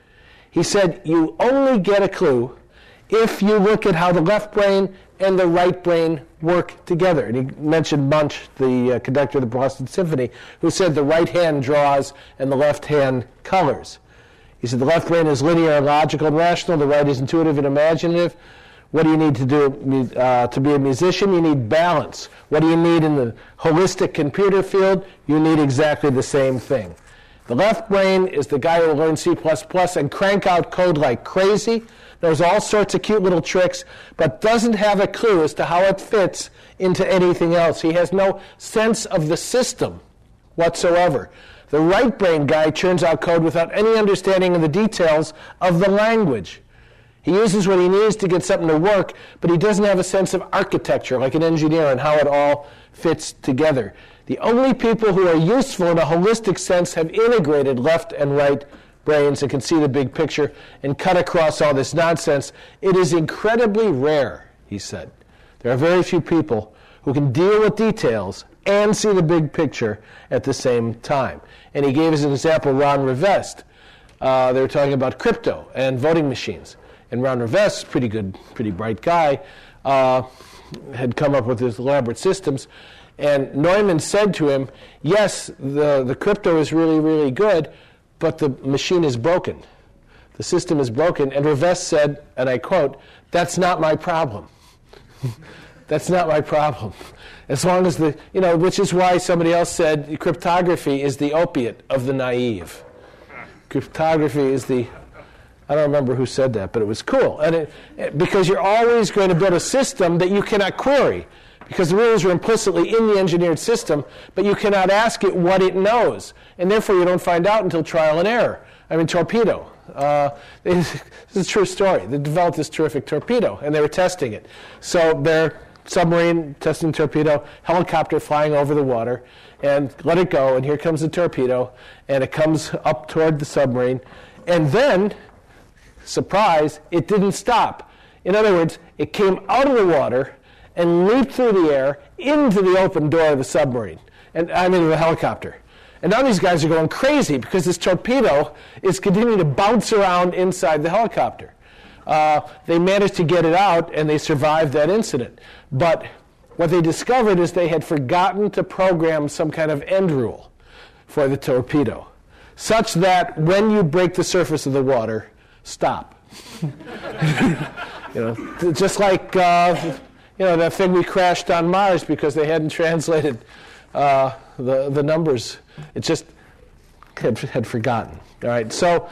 He said, you only get a clue if you look at how the left brain and the right brain work together. And he mentioned Munch, the uh, conductor of the Boston Symphony, who said the right hand draws and the left hand colors. He said the left brain is linear, logical, and rational. The right is intuitive and imaginative. What do you need to do uh, to be a musician? You need balance. What do you need in the holistic computer field? You need exactly the same thing. The left brain is the guy who will learn C plus plus and crank out code like crazy, knows all sorts of cute little tricks, but doesn't have a clue as to how it fits into anything else. He has no sense of the system whatsoever. The right brain guy churns out code without any understanding of the details of the language. He uses what he needs to get something to work, but he doesn't have a sense of architecture like an engineer and how it all fits together. The only people who are useful in a holistic sense have integrated left and right brains and can see the big picture and cut across all this nonsense. It is incredibly rare, he said. There are very few people who can deal with details and see the big picture at the same time. And he gave as an example Ron Rivest. Uh, they were talking about crypto and voting machines. And Ron Rivest, pretty good, pretty bright guy, uh, had come up with his elaborate systems. And Neumann said to him, yes, the, the crypto is really, really good, but the machine is broken. The system is broken. And Rivest said, and I quote, that's not my problem. That's not my problem. As long as the, you know, which is why somebody else said cryptography is the opiate of the naive. Cryptography is the, I don't remember who said that, but it was cool. And it, it, because you're always going to build a system that you cannot query, because the rules are implicitly in the engineered system, but you cannot ask it what it knows. And therefore you don't find out until trial and error. I mean, torpedo. Uh, this is a true story. They developed this terrific torpedo, and they were testing it. So they're submarine testing torpedo, helicopter flying over the water, and let it go, and here comes the torpedo, and it comes up toward the submarine, and then, surprise, it didn't stop. In other words, it came out of the water and leaped through the air into the open door of the submarine, and I mean the helicopter. And now these guys are going crazy because this torpedo is continuing to bounce around inside the helicopter. Uh, they managed to get it out, and they survived that incident. But what they discovered is they had forgotten to program some kind of end rule for the torpedo, such that when you break the surface of the water, stop. You know, just like uh, you know that thing we crashed on Mars because they hadn't translated uh, the the numbers. It just had, had forgotten. All right, so.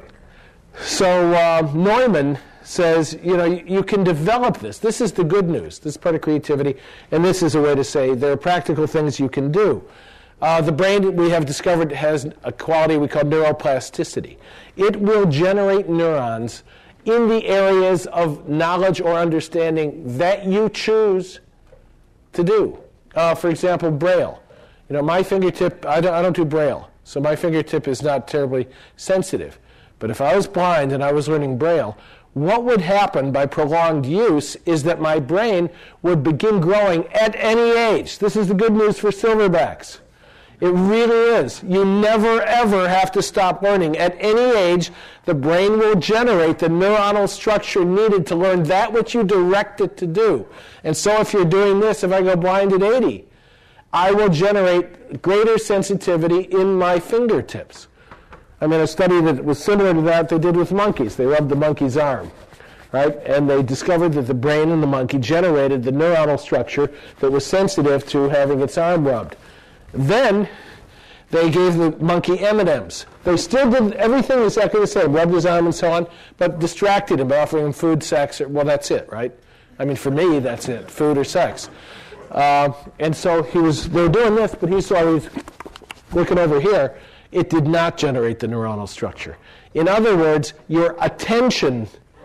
So uh, Neumann says, you know, you, you can develop this. This is the good news. This is part of creativity, and this is a way to say there are practical things you can do. Uh, the brain, we have discovered, has a quality we call neuroplasticity. It will generate neurons in the areas of knowledge or understanding that you choose to do. Uh, for example, Braille. You know, my fingertip, I don't, I don't do Braille, so my fingertip is not terribly sensitive. But if I was blind and I was learning Braille, what would happen by prolonged use is that my brain would begin growing at any age. This is the good news for silverbacks. It really is. You never, ever have to stop learning. At any age, the brain will generate the neuronal structure needed to learn that which you direct it to do. And so if you're doing this, if I go blind at eighty, I will generate greater sensitivity in my fingertips. I mean, a study that was similar to that they did with monkeys. They rubbed the monkey's arm, right? And they discovered that the brain in the monkey generated the neuronal structure that was sensitive to having its arm rubbed. Then they gave the monkey M and M's. They still did everything exactly the same, rubbed his arm and so on, but distracted him by offering him food, sex, or, well, that's it, right? I mean, for me, that's it, food or sex. Uh, and so he was, they were doing this, but he saw he was looking over here. It did not generate the neuronal structure. In other words, your attention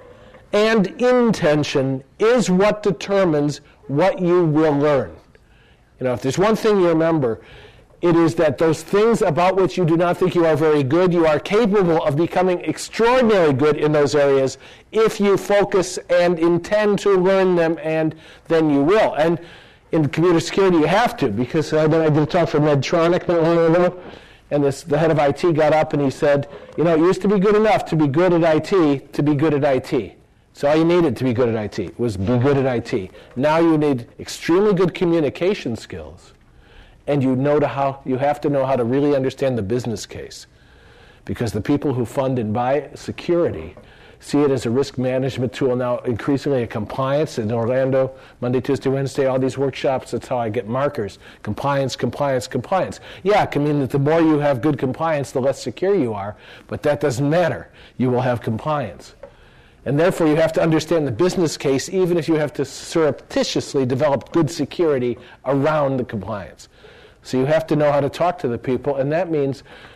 and intention is what determines what you will learn. You know, if there's one thing you remember, it is that those things about which you do not think you are very good, you are capable of becoming extraordinarily good in those areas if you focus and intend to learn them, and then you will. And in computer security, you have to, because uh, I did a talk for Medtronic not long ago. And this, the head of I T got up and he said, you know, it used to be good enough to be good at I T to be good at I T. So all you needed to be good at I T was be good at I T. Now you need extremely good communication skills, and you know to how you have to know how to really understand the business case, because the people who fund and buy security see it as a risk management tool, now increasingly a compliance. In Orlando, Monday, Tuesday, Wednesday, all these workshops, that's how I get markers. Compliance, compliance, compliance. Yeah, it can mean that the more you have good compliance, the less secure you are, but that doesn't matter. You will have compliance. And therefore, you have to understand the business case, even if you have to surreptitiously develop good security around the compliance. So you have to know how to talk to the people, and that means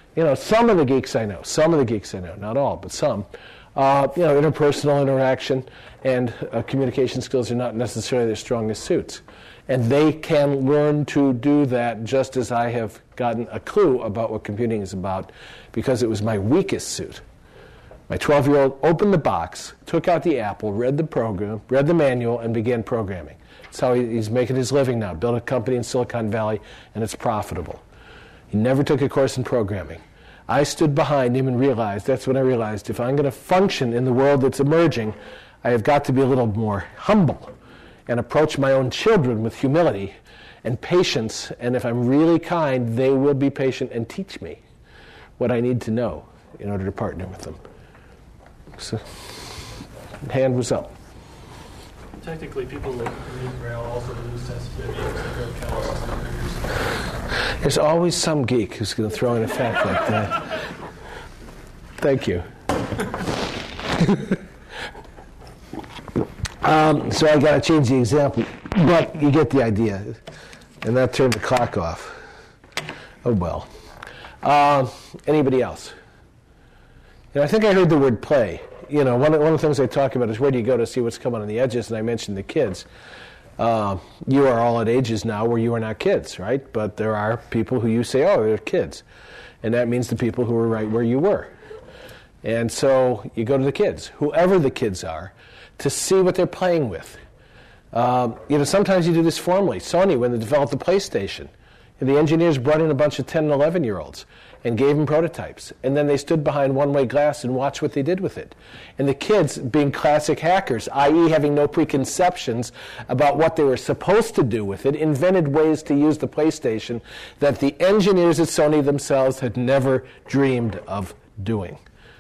You know, some of the geeks I know, some of the geeks I know, not all, but some. Uh, you know, interpersonal interaction and uh, communication skills are not necessarily their strongest suits. And they can learn to do that just as I have gotten a clue about what computing is about, because it was my weakest suit. My twelve-year-old opened the box, took out the Apple, read the program, read the manual, and began programming. That's how he, he's making his living now. Built a company in Silicon Valley, and it's profitable. He never took a course in programming. I stood behind him and realized, that's when I realized, if I'm going to function in the world that's emerging, I have got to be a little more humble and approach my own children with humility and patience. And if I'm really kind, they will be patient and teach me what I need to know in order to partner with them. So, hand was up. Technically, people that read Braille also lose sensitivity because they go calluses in their fingers. There's always some geek who's going to throw in a fact like that. Thank you. um, so I got to change the example, but you get the idea. And that turned the clock off. Oh well. Uh, anybody else? You know, I think I heard the word play. You know, one of, one of the things I talk about is where do you go to see what's coming on the edges, and I mentioned the kids. Uh, you are all at ages now where you are not kids, right? But there are people who you say, oh, they're kids. And that means the people who are right where you were. And so you go to the kids, whoever the kids are, to see what they're playing with. Um, you know, sometimes you do this formally. Sony, when they developed the PlayStation, the engineers brought in a bunch of ten and eleven-year-olds and gave them prototypes. And then they stood behind one-way glass and watched what they did with it. And the kids, being classic hackers, that is having no preconceptions about what they were supposed to do with it, invented ways to use the PlayStation that the engineers at Sony themselves had never dreamed of doing.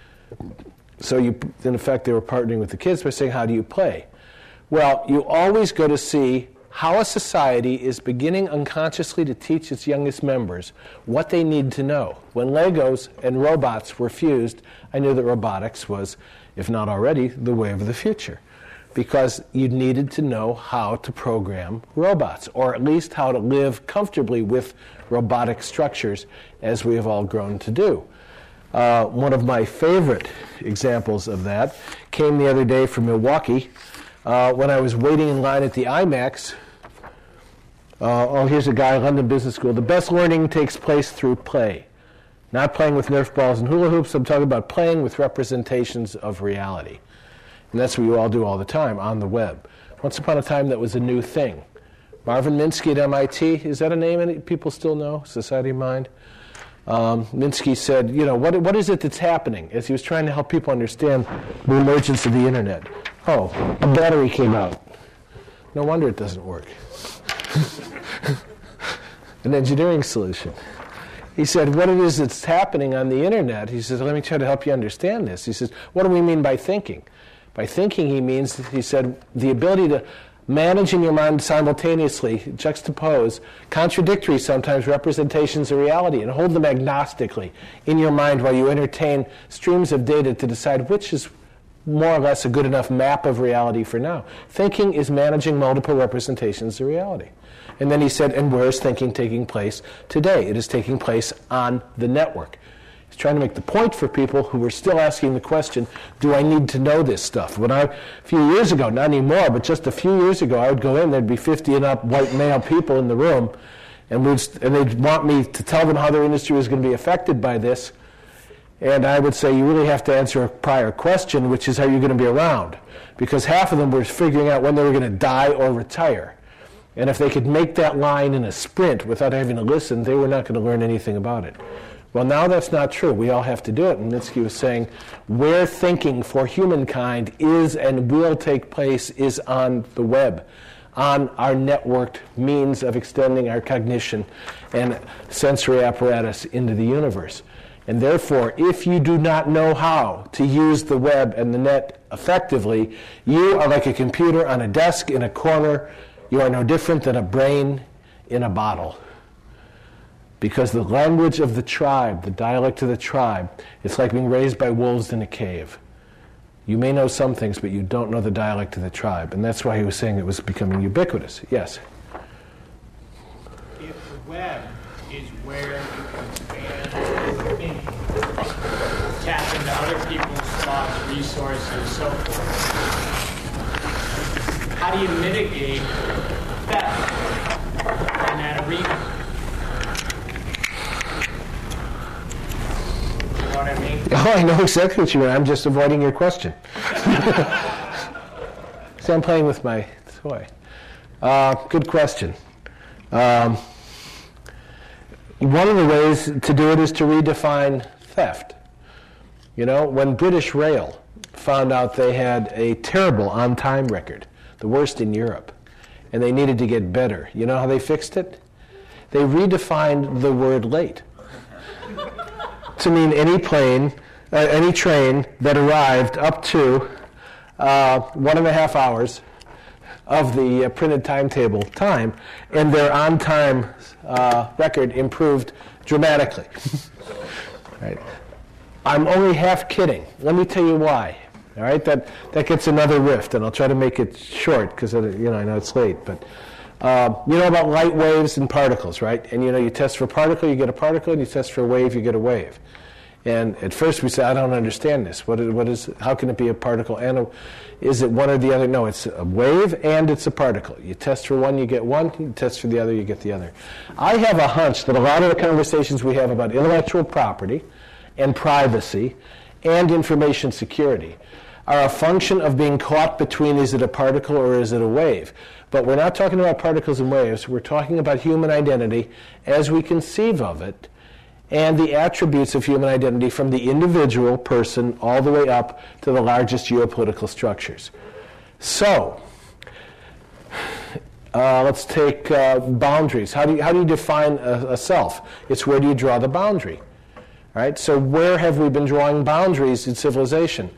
So you, in effect, they were partnering with the kids by saying, how do you play? Well, you always go to see how a society is beginning unconsciously to teach its youngest members what they need to know. When Legos and robots were fused, I knew that robotics was, if not already, the way of the future. Because you needed to know how to program robots, or at least how to live comfortably with robotic structures, as we have all grown to do. Uh, one of my favorite examples of that came the other day from Milwaukee. Uh, when I was waiting in line at the IMAX, uh, oh, here's a guy, London Business School. The best learning takes place through play. Not playing with Nerf balls and hula hoops. I'm talking about playing with representations of reality. And that's what you all do all the time on the web. Once upon a time, that was a new thing. Marvin Minsky at M I T, is that a name any people still know? Society of Mind? Um, Minsky said, you know, what, what is it that's happening? As he was trying to help people understand the emergence of the internet. Oh, a battery came out. No wonder it doesn't work. An engineering solution. He said, what it is that's happening on the internet, he says, let me try to help you understand this. He says, what do we mean by thinking? By thinking, he means, he said, the ability to manage in your mind simultaneously, juxtapose, contradictory sometimes representations of reality and hold them agnostically in your mind while you entertain streams of data to decide which is more or less a good enough map of reality for now. Thinking is managing multiple representations of reality. And then he said, and where is thinking taking place today? It is taking place on the network. He's trying to make the point for people who were still asking the question, do I need to know this stuff? When I, a few years ago, not anymore, but just a few years ago, I would go in, there'd be fifty and up white male people in the room, and, we'd, and they'd want me to tell them how their industry was going to be affected by this. And I would say, you really have to answer a prior question, which is, how you're going to be around? Because half of them were figuring out when they were going to die or retire. And if they could make that line in a sprint without having to listen, they were not going to learn anything about it. Well, now that's not true. We all have to do it. And Minsky was saying, where thinking for humankind is and will take place is on the web, on our networked means of extending our cognition and sensory apparatus into the universe. And therefore, if you do not know how to use the web and the net effectively, you are like a computer on a desk in a corner. You are no different than a brain in a bottle. Because the language of the tribe, the dialect of the tribe, it's like being raised by wolves in a cave. You may know some things, but you don't know the dialect of the tribe. And that's why he was saying it was becoming ubiquitous. Yes? If the web is where you can expand your thinking, other people's thoughts, resources, so forth. How do you mitigate theft in that arena? You know what I mean? Oh, I know exactly what you mean. I'm just avoiding your question. See, I'm playing with my toy. Uh, good question. Um, one of the ways to do it is to redefine theft. You know, when British Rail found out they had a terrible on-time record, the worst in Europe, and they needed to get better, you know how they fixed it? They redefined the word late to mean any plane, uh, any train that arrived up to uh, one and a half hours of the uh, printed timetable time, and their on-time uh, record improved dramatically. Right? I'm only half kidding. Let me tell you why. All right, that that gets another rift, and I'll try to make it short because you know I know it's late. But uh, you know about light waves and particles, right? And you know you test for particle, you get a particle, and you test for a wave, you get a wave. And at first we say, I don't understand this. What is, what is? How can it be a particle and a? Is it one or the other? No, it's a wave and it's a particle. You test for one, you get one. You test for the other, you get the other. I have a hunch that a lot of the conversations we have about intellectual property and privacy and information security are a function of being caught between is it a particle or is it a wave. But we're not talking about particles and waves. We're talking about human identity as we conceive of it and the attributes of human identity from the individual person all the way up to the largest geopolitical structures. So, uh, let's take uh, boundaries. How do you, how do you define a, a self? It's where do you draw the boundary? Right? So where have we been drawing boundaries in civilization?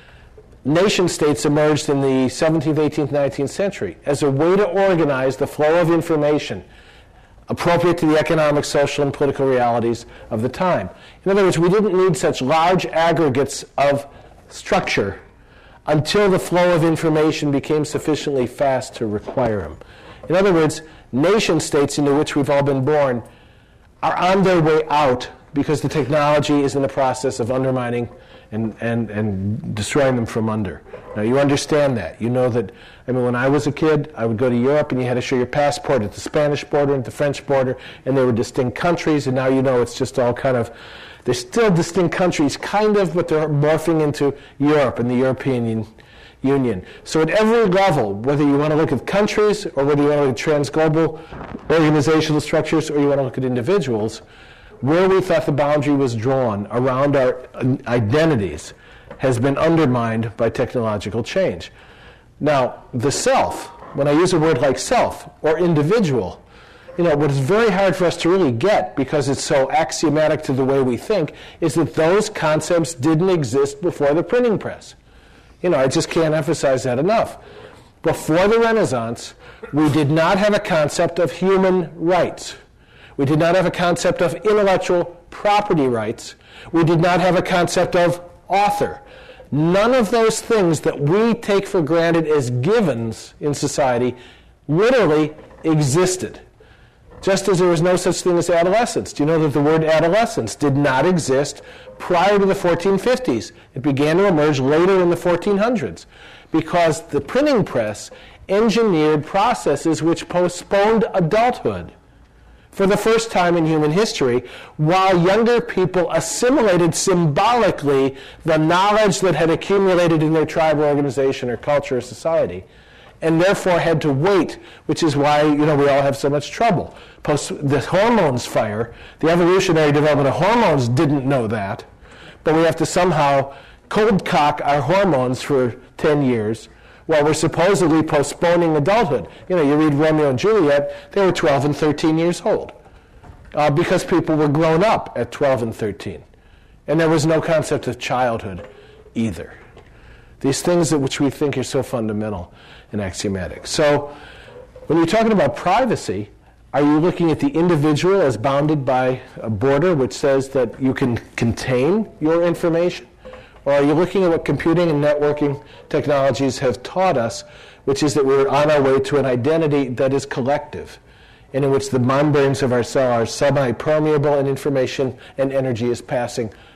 Nation states emerged in the seventeenth, eighteenth, nineteenth century as a way to organize the flow of information appropriate to the economic, social, and political realities of the time. In other words, we didn't need such large aggregates of structure until the flow of information became sufficiently fast to require them. In other words, nation states into which we've all been born are on their way out because the technology is in the process of undermining and, and, and destroying them from under. Now, you understand that. You know that, I mean, when I was a kid, I would go to Europe and you had to show your passport at the Spanish border and the French border, and they were distinct countries, and now you know it's just all kind of, they're still distinct countries, kind of, but they're morphing into Europe and the European Union. So at every level, whether you want to look at countries or whether you want to look at trans-global organizational structures or you want to look at individuals, where we thought the boundary was drawn around our identities has been undermined by technological change. Now, the self, when I use a word like self or individual, you know, what is very hard for us to really get because it's so axiomatic to the way we think is that those concepts didn't exist before the printing press. You know, I just can't emphasize that enough. Before the Renaissance, we did not have a concept of human rights. We did not have a concept of intellectual property rights. We did not have a concept of author. None of those things that we take for granted as givens in society literally existed. Just as there was no such thing as adolescence. Do you know that the word adolescence did not exist prior to the fourteen fifties? It began to emerge later in the fourteen hundreds because the printing press engineered processes which postponed adulthood for the first time in human history, while younger people assimilated symbolically the knowledge that had accumulated in their tribal organization or culture or society, and therefore had to wait, which is why, you know, we all have so much trouble. Post, the hormones fire, the evolutionary development of hormones didn't know that, but we have to somehow cold cock our hormones for ten years while we're supposedly postponing adulthood. You know, you read Romeo and Juliet, they were twelve and thirteen years old uh, because people were grown up at twelve and thirteen. And there was no concept of childhood either. These things that which we think are so fundamental and axiomatic. So when you're talking about privacy, are you looking at the individual as bounded by a border which says that you can contain your information? Or are you looking at what computing and networking technologies have taught us, which is that we're on our way to an identity that is collective, and in which the membranes of our cell are semi-permeable and information and energy is passing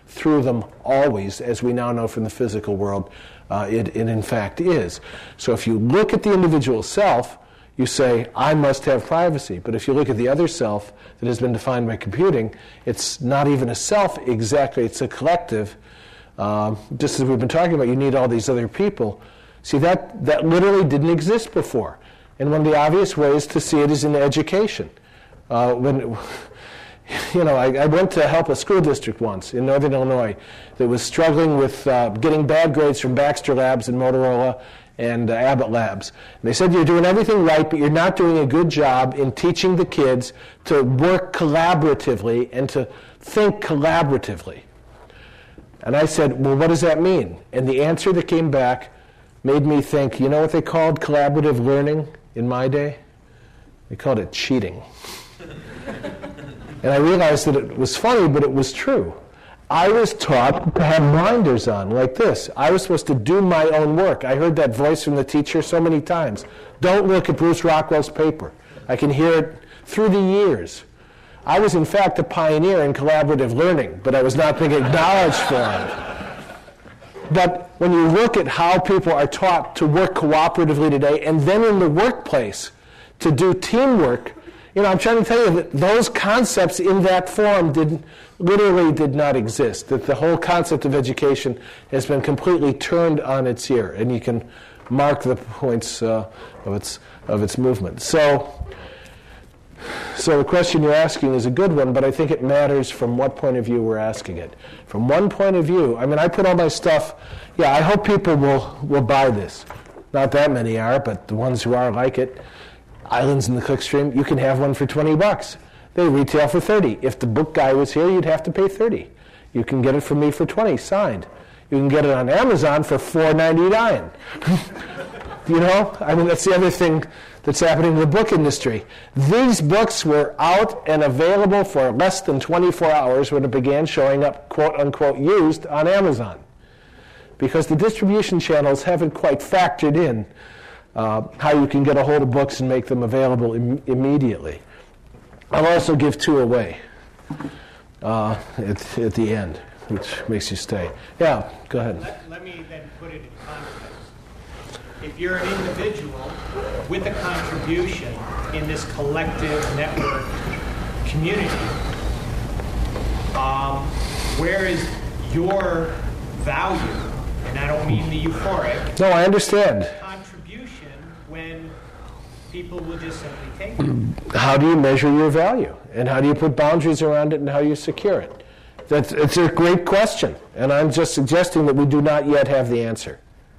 through them always, as we now know from the physical world, uh, it, it in fact is. So if you look at the individual self, you say, I must have privacy. But if you look at the other self that has been defined by computing, it's not even a self exactly, it's a collective. Um, just as we've been talking about, you need all these other people. See, that, that literally didn't exist before. And one of the obvious ways to see it is in education. Uh, when, you know, I, I went to help a school district once in Northern Illinois that was struggling with uh, getting bad grades from Baxter Labs and Motorola and uh, Abbott Labs. And they said, you're doing everything right, but you're not doing a good job in teaching the kids to work collaboratively and to think collaboratively. And I said, well, what does that mean? And the answer that came back made me think, you know what they called collaborative learning in my day? They called it cheating. And I realized that it was funny, but it was true. I was taught to have blinders on, like this. I was supposed to do my own work. I heard that voice from the teacher so many times. Don't look at Bruce Rockwell's paper. I can hear it through the years. I was, in fact, a pioneer in collaborative learning, but I was not being acknowledged for it. But when you look at how people are taught to work cooperatively today, and then in the workplace to do teamwork, you know, I'm trying to tell you that those concepts in that form did, literally did not exist, that the whole concept of education has been completely turned on its ear, and you can mark the points uh, of its of its movement. So, so the question you're asking is a good one, but I think it matters from what point of view we're asking it. From one point of view, I mean, I put all my stuff, yeah, I hope people will, will buy this. Not that many are, but the ones who are like it. Islands in the Clickstream, you can have one for twenty bucks. They retail for thirty. If the book guy was here, you'd have to pay thirty. You can get it from me for twenty, signed. You can get it on Amazon for four ninety-nine. You know, I mean, that's the other thing that's happening in the book industry. These books were out and available for less than twenty-four hours when it began showing up, quote unquote, used on Amazon. Because the distribution channels haven't quite factored in uh, how you can get a hold of books and make them available im- immediately. I'll also give two away uh, at, at the end, which makes you stay. Yeah, go ahead. Let, let me then put it in context. If you're an individual with a contribution in this collective network community, um, where is your value? And I don't mean the euphoric. No, I understand. Contribution when people will just simply take it. How do you measure your value? And how do you put boundaries around it and how you secure it? That's, it's a great question. And I'm just suggesting that we do not yet have the answer.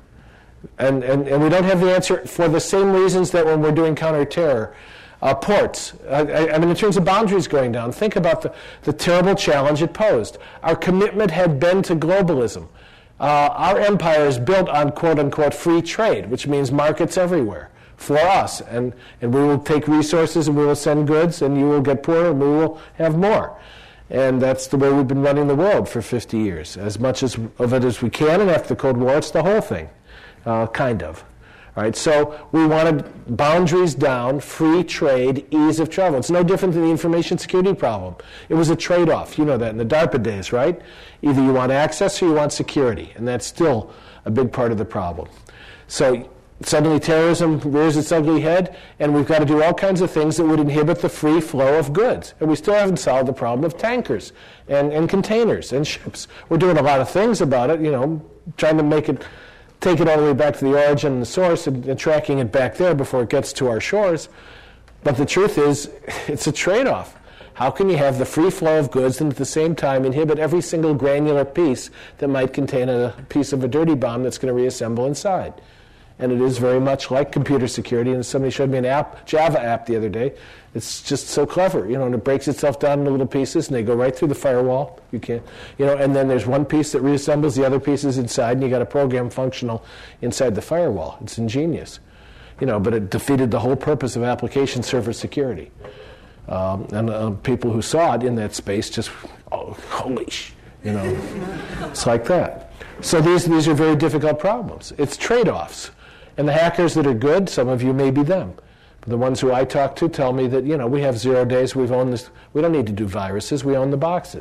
And, and, and we don't have the answer for the same reasons that when we're doing counterterror. Uh, ports. I, I mean, in terms of boundaries going down, think about the, the terrible challenge it posed. Our commitment had been to globalism. Uh, our empire is built on quote-unquote free trade, which means markets everywhere for us. And, and we will take resources and we will send goods and you will get poorer and we will have more. And that's the way we've been running the world for fifty years. As much as of it as we can, and after the Cold War, it's the whole thing, uh, kind of. All right, so we wanted boundaries down, free trade, ease of travel. It's no different than the information security problem. It was a trade-off. You know that in the DARPA days, right? Either you want access or you want security, and that's still a big part of the problem. So suddenly terrorism rears its ugly head, and we've got to do all kinds of things that would inhibit the free flow of goods. And we still haven't solved the problem of tankers and, and containers and ships. We're doing a lot of things about it, you know, trying to make it take it all the way back to the origin and the source and, and tracking it back there before it gets to our shores. But the truth is, it's a trade-off. How can you have the free flow of goods and at the same time inhibit every single granular piece that might contain a piece of a dirty bomb that's going to reassemble inside? And it is very much like computer security. And somebody showed me an app, Java app the other day. It's just so clever, you know, and it breaks itself down into little pieces, and they go right through the firewall. You can't, you know, and then there's one piece that reassembles the other pieces inside, and you got a program functional inside the firewall. It's ingenious, you know, but it defeated the whole purpose of application server security. Um, and uh, people who saw it in that space just, oh, holy sh, you know, it's like that. So these these are very difficult problems. It's trade-offs. And the hackers that are good, some of you may be them. But the ones who I talk to tell me that, you know, we have zero days, we've owned this, we don't need to do viruses, we own the boxes.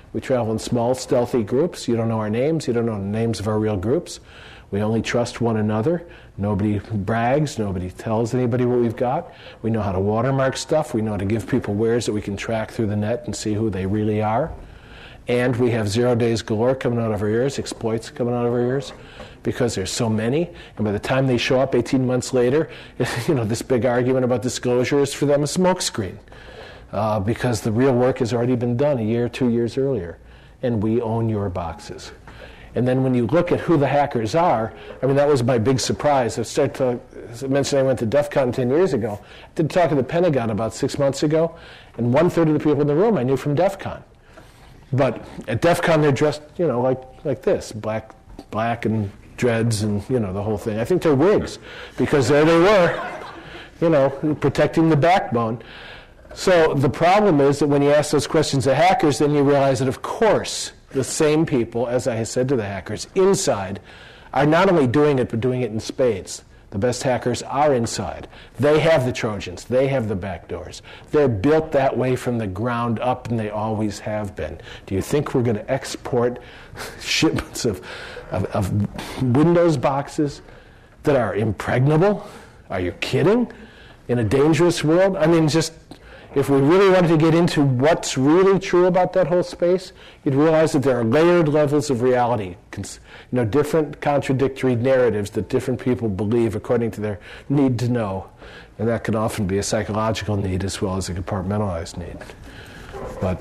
We travel in small, stealthy groups. You don't know our names. You don't know the names of our real groups. We only trust one another. Nobody brags. Nobody tells anybody what we've got. We know how to watermark stuff. We know how to give people wares that we can track through the net and see who they really are. And we have zero days galore coming out of our ears, exploits coming out of our ears, because there's so many. And by the time they show up eighteen months later, you know, this big argument about disclosure is for them a smokescreen. Uh, because the real work has already been done a year, two years earlier. And we own your boxes. And then when you look at who the hackers are, I mean, that was my big surprise. I started to, as I mentioned, I went to DEF CON ten years ago. I did talk to the Pentagon about six months ago, and one-third of the people in the room I knew from DEF CON. But at DEF CON, they're dressed, you know, like like this, black, black and dreads and, you know, the whole thing. I think they're wigs, because there they were, you know, protecting the backbone. So the problem is that when you ask those questions to hackers, then you realize that, of course, the same people, as I had said to the hackers, inside, are not only doing it, but doing it in spades. The best hackers are inside. They have the Trojans. They have the backdoors. They're built that way from the ground up, and they always have been. Do you think we're going to export shipments of, of, of Windows boxes that are impregnable? Are you kidding? In a dangerous world? I mean, just... If we really wanted to get into what's really true about that whole space, you'd realize that there are layered levels of reality, you know, different contradictory narratives that different people believe according to their need to know. And that can often be a psychological need as well as a compartmentalized need. But,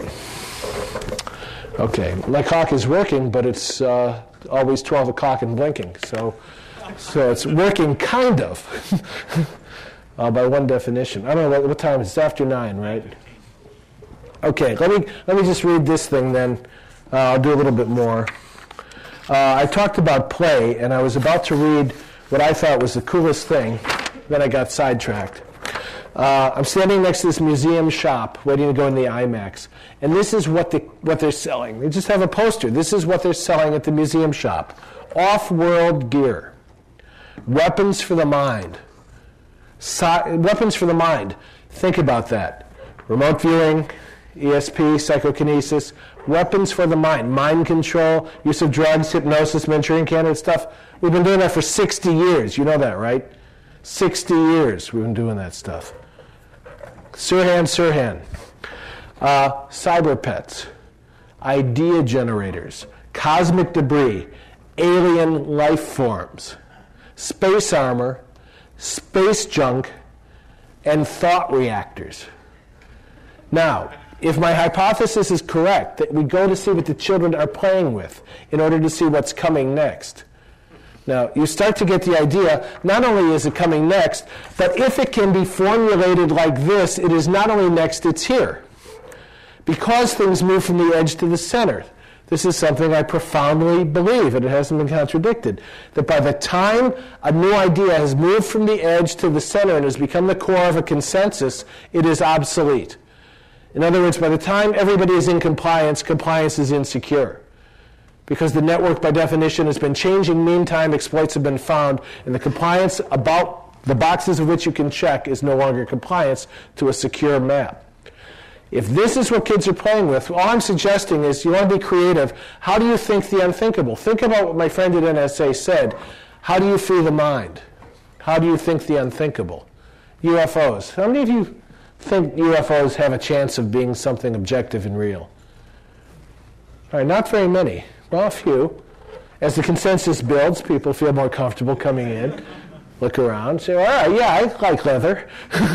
okay, my clock is working, but it's uh, always twelve o'clock and blinking. So, so it's working kind of. Uh, by one definition. I don't know what, what time. It's after nine, right? Okay, let me let me just read this thing then. Uh, I'll do a little bit more. Uh, I talked about play, and I was about to read what I thought was the coolest thing. Then I got sidetracked. Uh, I'm standing next to this museum shop, waiting to go in the IMAX, and this is what the what they're selling. They just have a poster. This is what they're selling at the museum shop: off-world gear, weapons for the mind. So, weapons for the mind. Think about that. Remote viewing, E S P, psychokinesis, weapons for the mind. Mind control, use of drugs, hypnosis, Manchurian candidate stuff. We've been doing that for sixty years. You know that, right? sixty years we've been doing that stuff. Sirhan, Sirhan. Uh, cyber pets, idea generators, cosmic debris, alien life forms, space armor, space junk, and thought reactors. Now, if my hypothesis is correct, that we go to see what the children are playing with in order to see what's coming next. Now, you start to get the idea, not only is it coming next, but if it can be formulated like this, it is not only next, it's here. Because things move from the edge to the center. This is something I profoundly believe, and it hasn't been contradicted, that by the time a new idea has moved from the edge to the center and has become the core of a consensus, it is obsolete. In other words, by the time everybody is in compliance, compliance is insecure. Because the network, by definition, has been changing. Meantime, exploits have been found, and the compliance about the boxes of which you can check is no longer compliance to a secure map. If this is what kids are playing with, all I'm suggesting is you want to be creative. How do you think the unthinkable? Think about what my friend at N S A said. How do you free the mind? How do you think the unthinkable? U F Os. How many of you think U F Os have a chance of being something objective and real? All right, not very many. Well, a few. As the consensus builds, people feel more comfortable coming in, look around, say, all right, yeah, I like leather.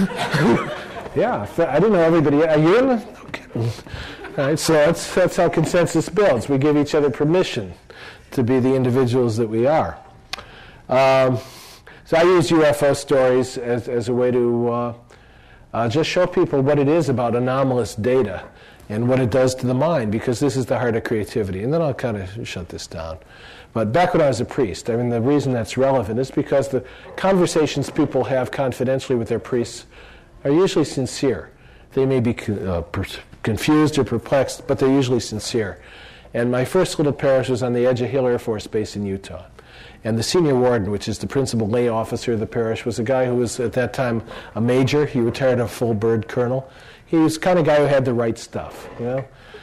Yeah, I didn't know everybody. Are you in the? Okay. All right, so that's, that's how consensus builds. We give each other permission to be the individuals that we are. Um, so I use U F O stories as, as a way to uh, uh, just show people what it is about anomalous data and what it does to the mind, because this is the heart of creativity. And then I'll kind of shut this down. But back when I was a priest, I mean, the reason that's relevant is because the conversations people have confidentially with their priests are usually sincere. They may be uh, per- confused or perplexed, but they're usually sincere. And my first little parish was on the edge of Hill Air Force Base in Utah. And the senior warden, which is the principal lay officer of the parish, was a guy who was at that time a major. He retired a full bird colonel. He was the kind of guy who had the right stuff, you know.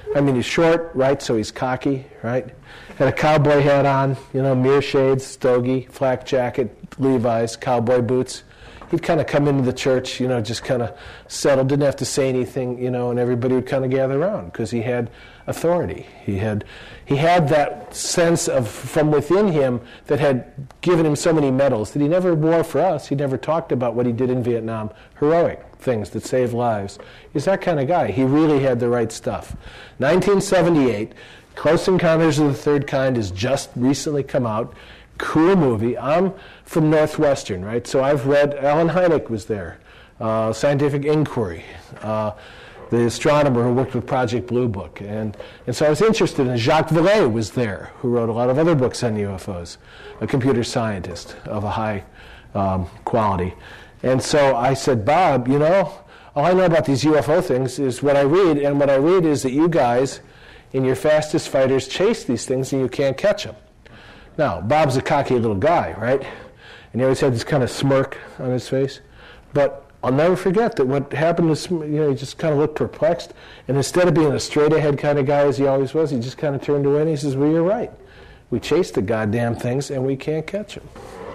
I mean, he's short, right, so he's cocky, right? Had a cowboy hat on, you know, mirror shades, stogie, flak jacket, Levi's, cowboy boots. He'd kind of come into the church, you know, just kind of settle, didn't have to say anything, you know, and everybody would kind of gather around because he had authority. He had he had that sense of from within him that had given him so many medals that he never wore for us. He never talked about what he did in Vietnam, heroic things that saved lives. He's that kind of guy. He really had the right stuff. nineteen seventy-eight, Close Encounters of the Third Kind has just recently come out. Cool movie. I'm from Northwestern, right? So I've read, Alan Hynek was there, uh, Scientific Inquiry, uh, the astronomer who worked with Project Blue Book. And, and so I was interested in Jacques Vallée was there, who wrote a lot of other books on U F Os, a computer scientist of a high um, quality. And so I said, Bob, you know, all I know about these U F O things is what I read, and what I read is that you guys, in your fastest fighters, chase these things and you can't catch them. Now, Bob's a cocky little guy, right? And he always had this kind of smirk on his face. But I'll never forget that what happened was, you know, he just kind of looked perplexed. And instead of being a straight-ahead kind of guy as he always was, he just kind of turned away and he says, well, you're right. We chase the goddamn things and we can't catch them.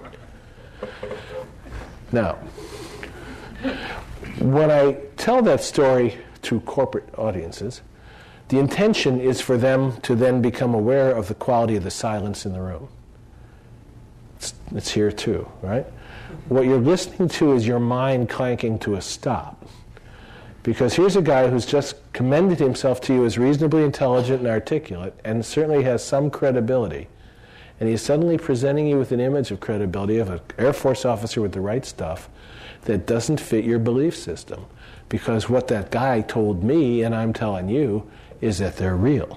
Now, when I tell that story to corporate audiences, the intention is for them to then become aware of the quality of the silence in the room. It's, it's here too, right? What you're listening to is your mind clanking to a stop. Because here's a guy who's just commended himself to you as reasonably intelligent and articulate, and certainly has some credibility. And he's suddenly presenting you with an image of credibility of an Air Force officer with the right stuff that doesn't fit your belief system. Because what that guy told me, and I'm telling you, is that they're real.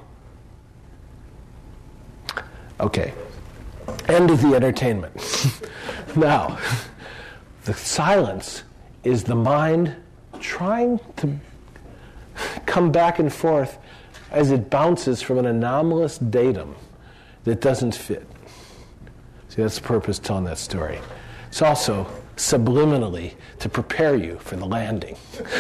Okay. End of the entertainment. Now, the silence is the mind trying to come back and forth as it bounces from an anomalous datum that doesn't fit. See, that's the purpose of telling that story. It's also subliminally to prepare you for the landing.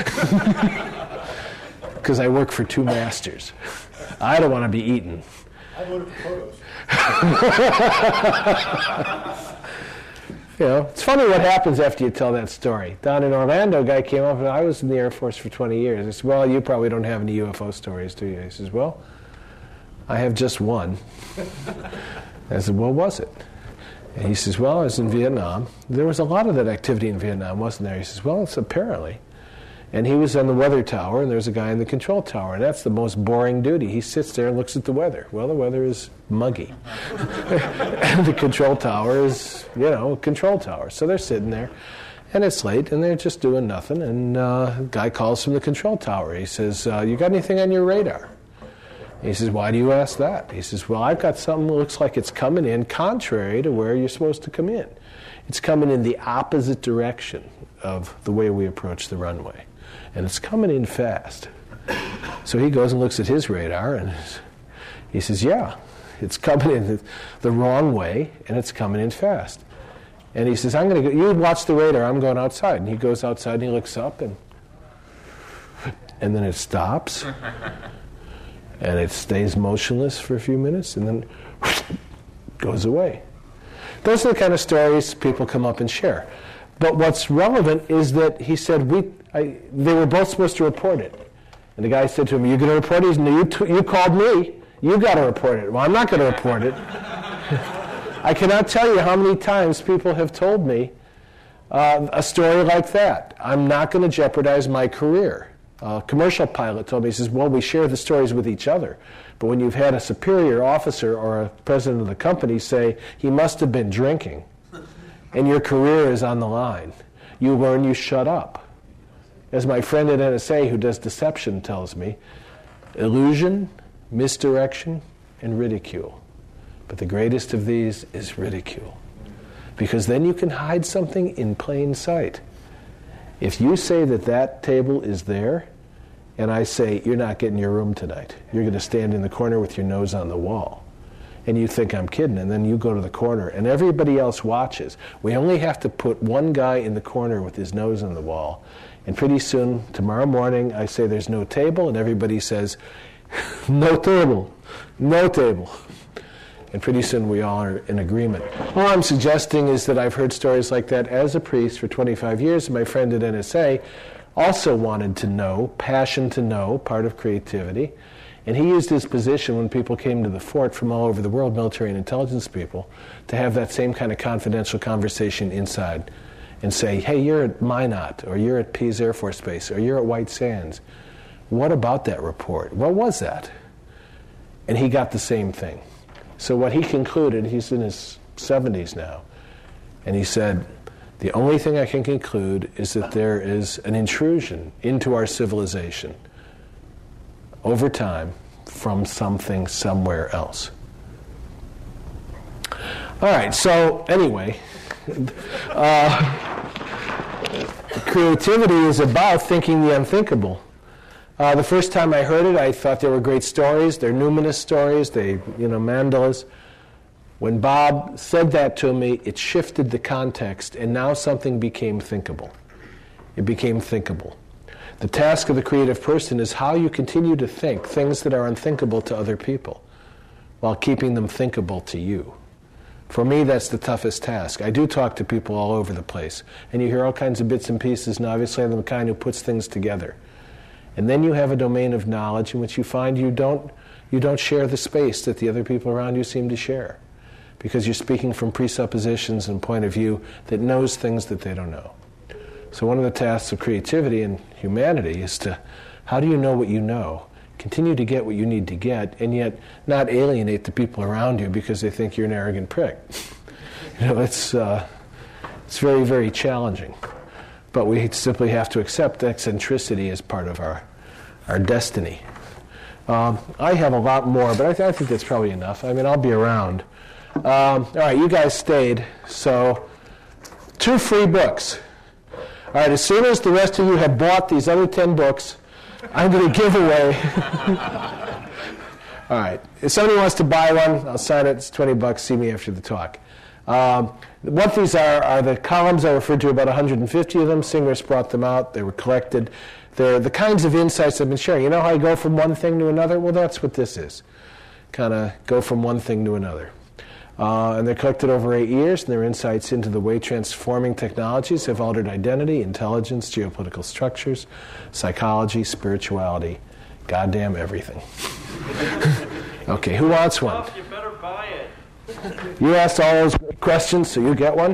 Because I work for two masters. I don't want to be eaten. I voted for photos. You know, it's funny what happens after you tell that story. Down in Orlando, a guy came up and I was in the Air Force for twenty years. I said, well, you probably don't have any U F O stories, do you? He says, well, I have just one. I said, what was it? And he says, well, I was in Vietnam. There was a lot of that activity in Vietnam, wasn't there? He says, well, it's apparently. And he was on the weather tower, and there's a guy in the control tower, and that's the most boring duty. He sits there and looks at the weather. Well, the weather is muggy. And the control tower is, you know, a control tower. So they're sitting there, and it's late, and they're just doing nothing. And uh, a guy calls from the control tower. He says, uh, you got anything on your radar? He says, why do you ask that? He says, well, I've got something that looks like it's coming in contrary to where you're supposed to come in. It's coming in the opposite direction of the way we approach the runway. And it's coming in fast. So he goes and looks at his radar, and he says, yeah, it's coming in the, the wrong way, and it's coming in fast. And he says, I'm going to go, you watch the radar, I'm going outside. And he goes outside, and he looks up, and and then it stops, and it stays motionless for a few minutes, and then goes away. Those are the kind of stories people come up and share. But what's relevant is that he said, we, I, they were both supposed to report it. And the guy said to him, you going to report it? He said, no, you, t- you called me. You got to report it. Well, I'm not going to report it. I cannot tell you how many times people have told me uh, a story like that. I'm not going to jeopardize my career. A commercial pilot told me, he says, well, we share the stories with each other. But when you've had a superior officer or a president of the company say, he must have been drinking, and your career is on the line, you learn you shut up. As my friend at N S A who does deception tells me, illusion, misdirection, and ridicule. But the greatest of these is ridicule. Because then you can hide something in plain sight. If you say that that table is there, and I say, you're not getting your room tonight, you're going to stand in the corner with your nose on the wall, and you think I'm kidding, and then you go to the corner, and everybody else watches. We only have to put one guy in the corner with his nose on the wall, and pretty soon, tomorrow morning, I say there's no table, and everybody says, No table. No table. And pretty soon we all are in agreement. All I'm suggesting is that I've heard stories like that as a priest for twenty-five years. My friend at N S A also wanted to know, passion to know, part of creativity. And he used his position when people came to the fort from all over the world, military and intelligence people, to have that same kind of confidential conversation inside and say, hey, you're at Minot, or you're at Pease Air Force Base, or you're at White Sands. What about that report? What was that? And he got the same thing. So what he concluded, he's in his seventies now, and he said, the only thing I can conclude is that there is an intrusion into our civilization over time from something somewhere else. All right, so anyway, uh, creativity is about thinking the unthinkable. Uh, the first time I heard it, I thought they were great stories. They're numinous stories. They, you know, mandalas. When Bob said that to me, it shifted the context, and now something became thinkable. It became thinkable. The task of the creative person is how you continue to think things that are unthinkable to other people while keeping them thinkable to you. For me, that's the toughest task. I do talk to people all over the place, and you hear all kinds of bits and pieces, and obviously I'm the kind who puts things together. And then you have a domain of knowledge in which you find you don't, you don't share the space that the other people around you seem to share, because you're speaking from presuppositions and point of view that knows things that they don't know. So one of the tasks of creativity and humanity is to, how do you know what you know, continue to get what you need to get, and yet not alienate the people around you because they think you're an arrogant prick. You know, it's, uh, it's very, very challenging. But we simply have to accept eccentricity as part of our, our destiny. Um, I have a lot more, but I, th- I think that's probably enough. I mean, I'll be around. Um, all right, you guys stayed, so two free books. All right, as soon as the rest of you have bought these other ten books, I'm going to give away. All right, if somebody wants to buy one, I'll sign it. It's twenty bucks. See me after the talk. Um, what these are are the columns I referred to, about one hundred fifty of them. Singers brought them out. They were collected. They're the kinds of insights I've been sharing. You know how I go from one thing to another? Well, that's what this is. Kind of go from one thing to another. Uh, and they're collected over eight years, and they're insights into the way transforming technologies have altered identity, intelligence, geopolitical structures, psychology, spirituality, goddamn everything. Okay, who wants one? You better buy it. You asked all those questions, so you get one.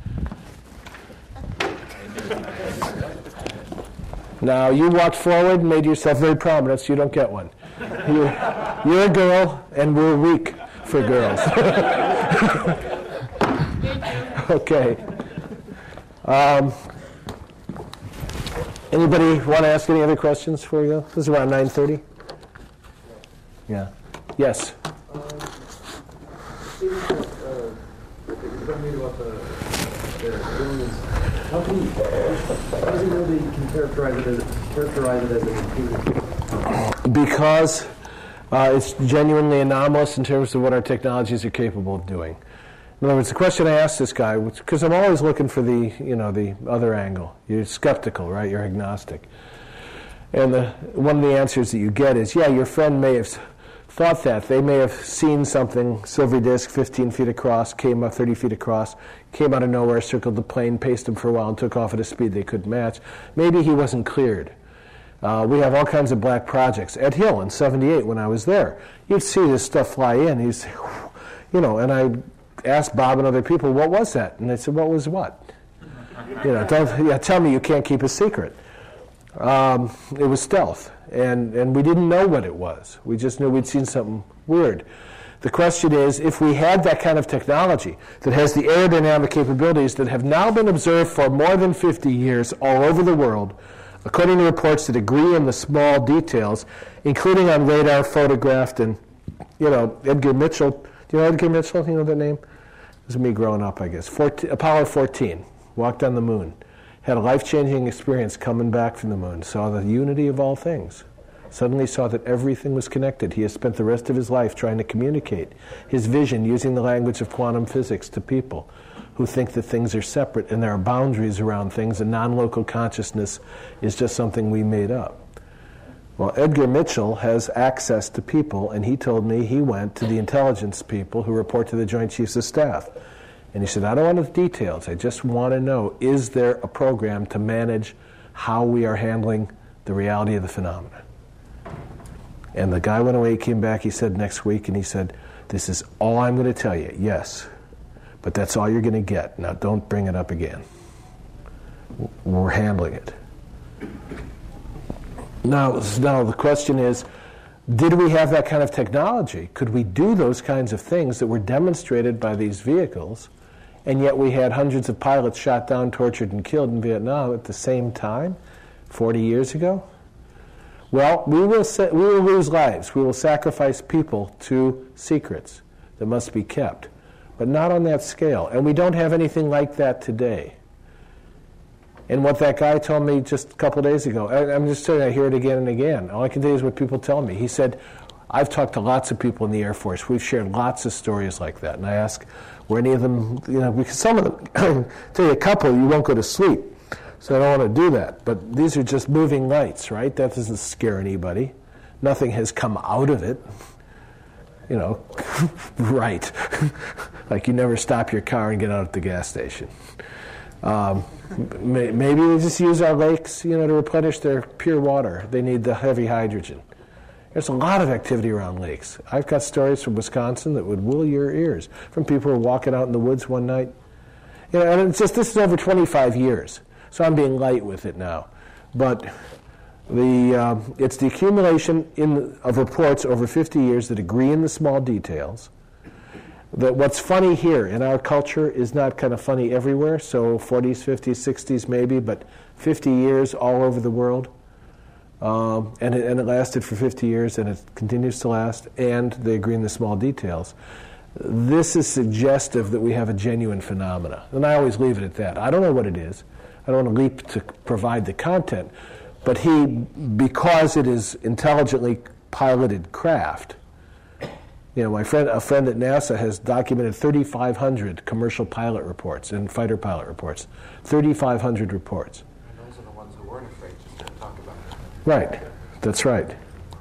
Now, you walked forward and made yourself very prominent, so you don't get one. You're, you're a girl, and we're weak for girls. Okay. Um, anybody want to ask any other questions before we go? This is around nine thirty. Yeah. Yes. Um, about the, the aliens, how can you, how does he know that you can characterize it as characterize it as an improvement? Because uh, it's genuinely anomalous in terms of what our technologies are capable of doing. In other words, the question I asked this guy, because I'm always looking for the, you know, the other angle. You're skeptical, right? You're agnostic. And the, one of the answers that you get is, yeah, your friend may have thought that. They may have seen something, silvery disk, fifteen feet across, came up thirty feet across, came out of nowhere, circled the plane, paced them for a while, and took off at a speed they couldn't match. Maybe he wasn't cleared. Uh, we have all kinds of black projects. Ed Hill in seventy-eight, when I was there, you'd see this stuff fly in. He'd say, you know, and I asked Bob and other people, what was that? And they said, what was what? You know, don't, yeah, tell me you can't keep a secret. Um, it was stealth, and, and we didn't know what it was. We just knew we'd seen something weird. The question is, if we had that kind of technology that has the aerodynamic capabilities that have now been observed for more than fifty years all over the world, according to reports that agree in the small details, including on radar photographed, and, you know, Edgar Mitchell, do you know Edgar Mitchell? You know that name? It was me growing up, I guess. fourteen, Apollo fourteen, walked on the moon. Had a life-changing experience coming back from the moon, saw the unity of all things, suddenly saw that everything was connected. He has spent the rest of his life trying to communicate his vision using the language of quantum physics to people who think that things are separate and there are boundaries around things, and non-local consciousness is just something we made up. Well, Edgar Mitchell has access to people, and he told me he went to the intelligence people who report to the Joint Chiefs of Staff. And he said, I don't want the details. I just want to know, is there a program to manage how we are handling the reality of the phenomena? And the guy went away, he came back, he said next week, and he said, this is all I'm going to tell you. Yes, but that's all you're going to get. Now, don't bring it up again. We're handling it. Now, now the question is, did we have that kind of technology? Could we do those kinds of things that were demonstrated by these vehicles, and yet we had hundreds of pilots shot down, tortured, and killed in Vietnam at the same time, forty years ago? Well, we will, sa- we will lose lives. We will sacrifice people to secrets that must be kept, but not on that scale. And we don't have anything like that today. And what that guy told me just a couple days ago, I, I'm just telling you, I hear it again and again. All I can tell you is what people tell me. He said, I've talked to lots of people in the Air Force. We've shared lots of stories like that. And I ask, were any of them, you know, because some of them, tell you a couple, you won't go to sleep. So I don't want to do that. But these are just moving lights, right? That doesn't scare anybody. Nothing has come out of it. You know, right. Like you never stop your car and get out at the gas station. Um, may, maybe they just use our lakes, you know, to replenish their pure water. They need the heavy hydrogen. There's a lot of activity around lakes. I've got stories from Wisconsin that would wool your ears, from people who are walking out in the woods one night. You know, and it's just, this is over twenty-five years, so I'm being light with it now. But the uh, it's the accumulation in, of reports over fifty years that agree in the small details. That what's funny here in our culture is not kind of funny everywhere, so forties, fifties, sixties maybe, but fifty years all over the world. Um, and, it, and it lasted for fifty years, and it continues to last, and they agree in the small details. This is suggestive that we have a genuine phenomena. And I always leave it at that. I don't know what it is. I don't want to leap to provide the content. But he, because it is intelligently piloted craft, you know, my friend, a friend at NASA has documented thirty-five hundred commercial pilot reports and fighter pilot reports. thirty-five hundred reports. And those are the ones who weren't afraid just to talk about it. Right. That's right.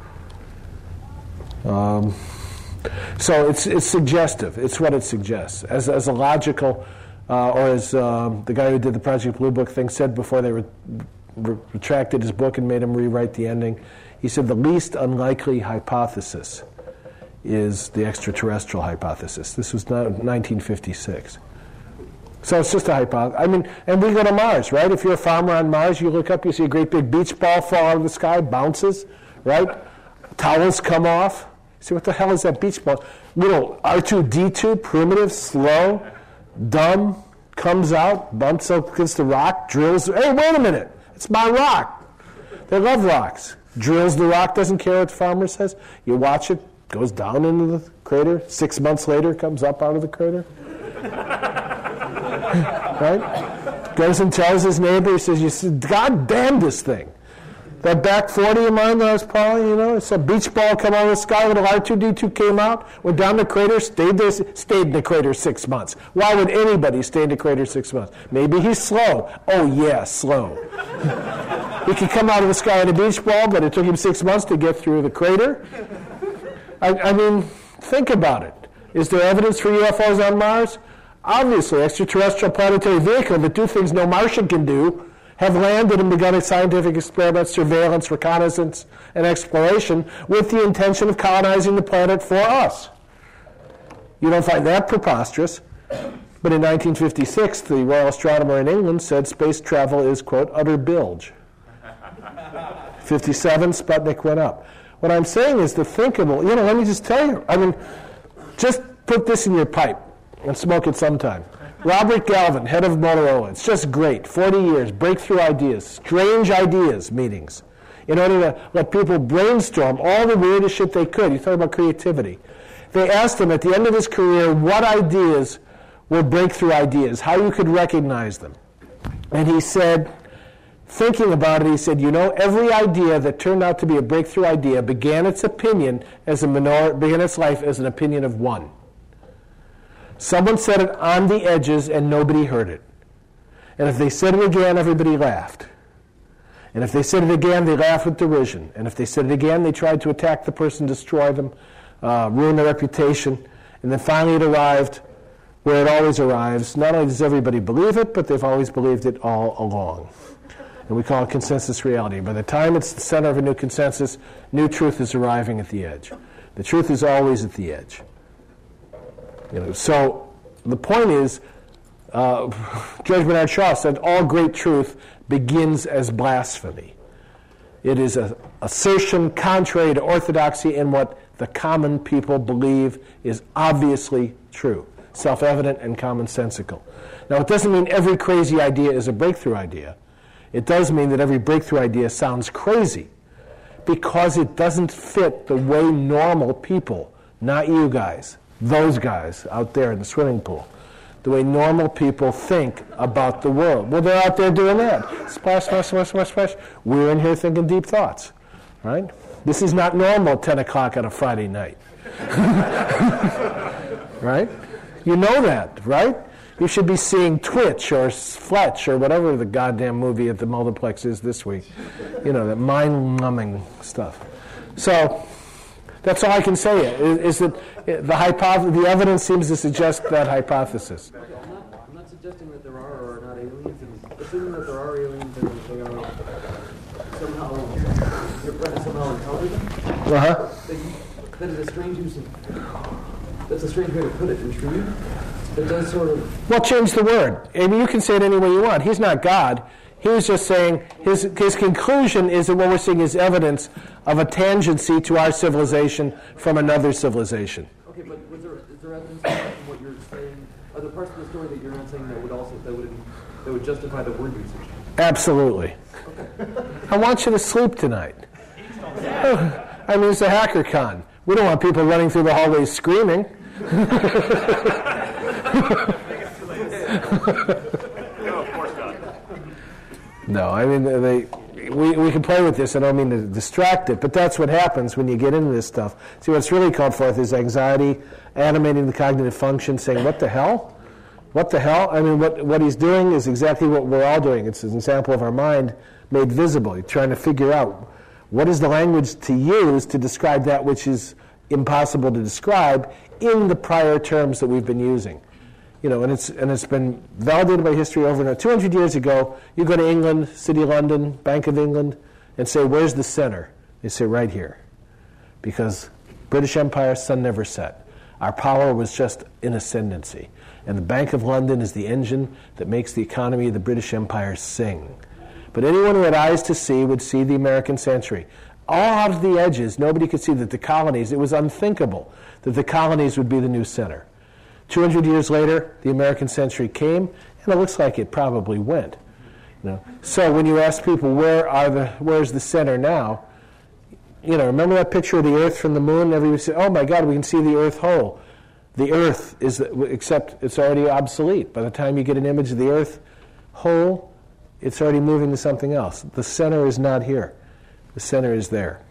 Um, so it's it's suggestive. It's what it suggests. As as a logical, uh, or as um, the guy who did the Project Blue Book thing said before they re- re- retracted his book and made him rewrite the ending, he said the least unlikely hypothesis is the extraterrestrial hypothesis. This was nineteen fifty-six. So it's just a hypothesis. I mean, and we go to Mars, right? If you're a farmer on Mars, you look up, you see a great big beach ball fall out of the sky, bounces, right? Towels come off. See, what the hell is that beach ball? Little R two D two, primitive, slow, dumb, comes out, bumps up against the rock, drills. Hey, wait a minute. It's my rock. They love rocks. Drills the rock, doesn't care what the farmer says. You watch it, goes down into the crater. Six months later, comes up out of the crater. Right? Goes and tells his neighbor, he says, "You said, God damn this thing. That back forty of mine that I was plowing, you know, it's a beach ball come out of the sky, little R two D two came out, went down the crater, stayed there, stayed in the crater six months. Why would anybody stay in the crater six months? Maybe he's slow. Oh, yeah, slow. He could come out of the sky in a beach ball, but it took him six months to get through the crater. I, I mean, think about it. Is there evidence for U F Os on Mars? Obviously, extraterrestrial planetary vehicle that do things no Martian can do have landed and begun its scientific experiments, surveillance, reconnaissance, and exploration with the intention of colonizing the planet for us. You don't find that preposterous. But in nineteen fifty-six, the Royal Astronomer in England said space travel is, quote, utter bilge. fifty-seven, Sputnik went up. What I'm saying is the thinkable, you know, let me just tell you, I mean, just put this in your pipe and smoke it sometime. Robert Galvin, head of Motorola. It's just great. forty years, breakthrough ideas, strange ideas meetings, in order to let people brainstorm all the weirdest shit they could. You talk about creativity. They asked him at the end of his career what ideas were breakthrough ideas, how you could recognize them. And he said, thinking about it, he said, you know, every idea that turned out to be a breakthrough idea began its opinion as a minor, began its life as an opinion of one. Someone said it on the edges and nobody heard it. And if they said it again, everybody laughed. And if they said it again, they laughed with derision. And if they said it again, they tried to attack the person, destroy them, uh, ruin their reputation. And then finally it arrived where it always arrives. Not only does everybody believe it, but they've always believed it all along. And we call it consensus reality. By the time it's the center of a new consensus, new truth is arriving at the edge. The truth is always at the edge. You know, so the point is, uh, George Bernard Shaw said, all great truth begins as blasphemy. It is an assertion contrary to orthodoxy in what the common people believe is obviously true, self-evident and commonsensical. Now, it doesn't mean every crazy idea is a breakthrough idea. It does mean that every breakthrough idea sounds crazy because it doesn't fit the way normal people, not you guys, those guys out there in the swimming pool, the way normal people think about the world. Well, they're out there doing that. Splash, splash, splash, splash, splash. We're in here thinking deep thoughts, right? This is not normal at ten o'clock on a Friday night. Right? You know that, right? You should be seeing Twitch or Fletch or whatever the goddamn movie at the multiplex is this week. You know, that mind-numbing stuff. So that's all I can say is, is that the hypothesis, the evidence seems to suggest that hypothesis. Okay, I'm, not, I'm not suggesting that there are or are not aliens. And assuming that there are aliens and that they are somehow, your friend somehow intelligent. Uh-huh. That, you, that is a strange use of, that's a strange way to put it, intrude. It does sort of... Well, change the word. I mean, you can say it any way you want. He's not God. He was just saying his his conclusion is that what we're seeing is evidence of a tangency to our civilization from another civilization. Okay, but was there, is there evidence from what you're saying? Are there parts of the story that you're not saying that would also that would that would justify the word usage? Absolutely. Okay. I want you to sleep tonight. I mean, it's a hacker con. We don't want people running through the hallways screaming. No, I mean, they, we, we can play with this. I don't mean to distract it, but that's what happens when you get into this stuff. See, what's really called forth is anxiety, animating the cognitive function, saying, what the hell? What the hell? I mean, what, what he's doing is exactly what we're all doing. It's an example of our mind made visible. You're trying to figure out what is the language to use to describe that which is impossible to describe in the prior terms that we've been using. You know, and it's and it's been validated by history over and over. two hundred years ago, you go to England, City of London, Bank of England, and say, where's the center? They say, right here. Because British Empire, sun never set. Our power was just in ascendancy. And the Bank of London is the engine that makes the economy of the British Empire sing. But anyone who had eyes to see would see the American century. All out of the edges, nobody could see that the colonies, it was unthinkable that the colonies would be the new center. two hundred years later, the American century came, and it looks like it probably went. You know? So when you ask people, where are the, where's the center now? You know, remember that picture of the Earth from the moon? Everybody said, oh my God, we can see the Earth whole. The Earth is, the, except it's already obsolete. By the time you get an image of the Earth whole, it's already moving to something else. The center is not here. The center is there.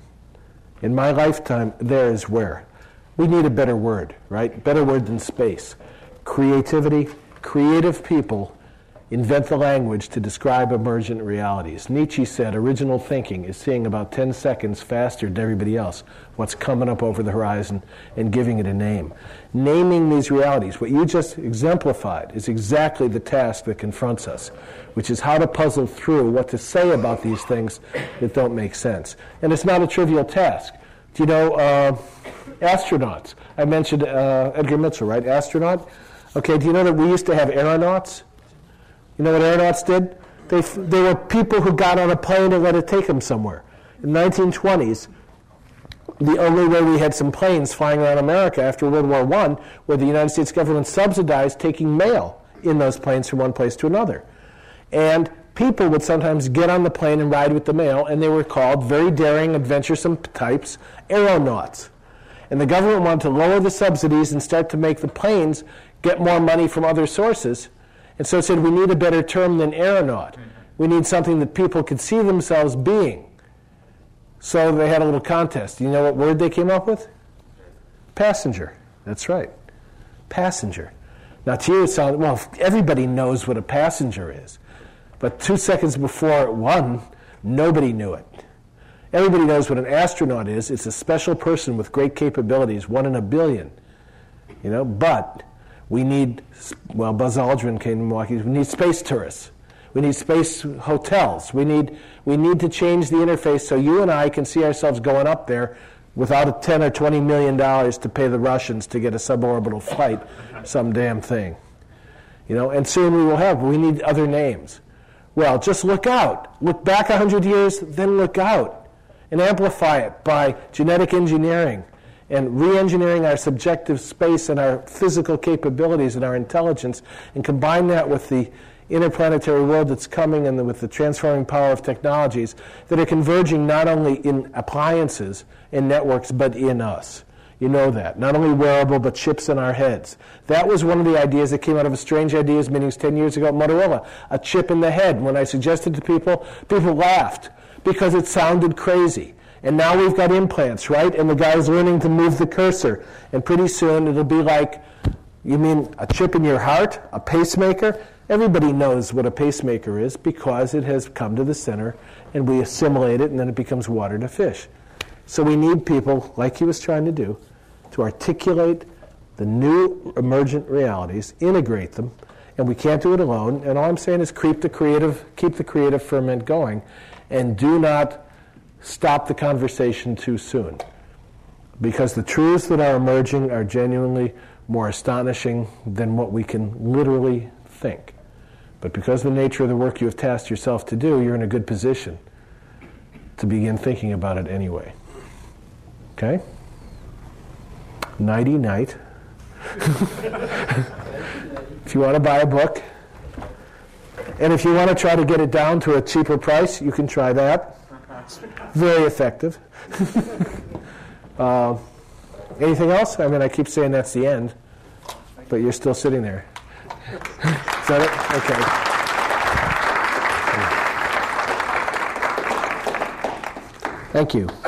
In my lifetime, there is where. We need a better word, right? Better word than space. Creativity, creative people invent the language to describe emergent realities. Nietzsche said original thinking is seeing about ten seconds faster than everybody else what's coming up over the horizon and giving it a name. Naming these realities, what you just exemplified, is exactly the task that confronts us, which is how to puzzle through what to say about these things that don't make sense. And it's not a trivial task. Do you know uh, astronauts? I mentioned uh, Edgar Mitchell, right? Astronaut? Okay, do you know that we used to have aeronauts? You know what aeronauts did? They, they were people who got on a plane and let it take them somewhere. In the nineteen twenties, the only way we had some planes flying around America after World War One were the United States government subsidized taking mail in those planes from one place to another. And people would sometimes get on the plane and ride with the mail, and they were called very daring, adventuresome types, aeronauts. And the government wanted to lower the subsidies and start to make the planes get more money from other sources. And so it said, we need a better term than aeronaut. We need something that people could see themselves being. So they had a little contest. Do you know what word they came up with? Passenger. That's right. Passenger. Now to you it sounds, well, everybody knows what a passenger is. But two seconds before it won, Nobody knew it. Everybody knows what an astronaut is. It's a special person with great capabilities, one in a billion. You know, but we need, well, Buzz Aldrin came to Milwaukee. We need space tourists. We need space hotels. We need we need to change the interface so you and I can see ourselves going up there without a ten or twenty million dollars to pay the Russians to get a suborbital flight, some damn thing. You know, and soon we will have. We need other names. Well, just look out. Look back a hundred years, then look out, and amplify it by genetic engineering and re-engineering our subjective space and our physical capabilities and our intelligence, and combine that with the interplanetary world that's coming and the, with the transforming power of technologies that are converging not only in appliances and networks, but in us. You know that. Not only wearable, but chips in our heads. That was one of the ideas that came out of a Strange Ideas meetings ten years ago at Motorola, a chip in the head. When I suggested to people, people laughed because it sounded crazy. And now we've got implants, right? And the guy's learning to move the cursor. And pretty soon it'll be like, you mean a chip in your heart? A pacemaker? Everybody knows what a pacemaker is because it has come to the center and we assimilate it and then it becomes water to fish. So we need people, like he was trying to do, to articulate the new emergent realities, integrate them, and we can't do it alone. And all I'm saying is keep the creative, keep the creative ferment going, and do not stop the conversation too soon. Because the truths that are emerging are genuinely more astonishing than what we can literally think. But because of the nature of the work you have tasked yourself to do, you're in a good position to begin thinking about it anyway. Okay? Nighty night. If you want to buy a book, and if you want to try to get it down to a cheaper price, you can try that. Very effective. uh, anything else? I mean, I keep saying that's the end, but you're still sitting there. Is that it? Okay. Thank you.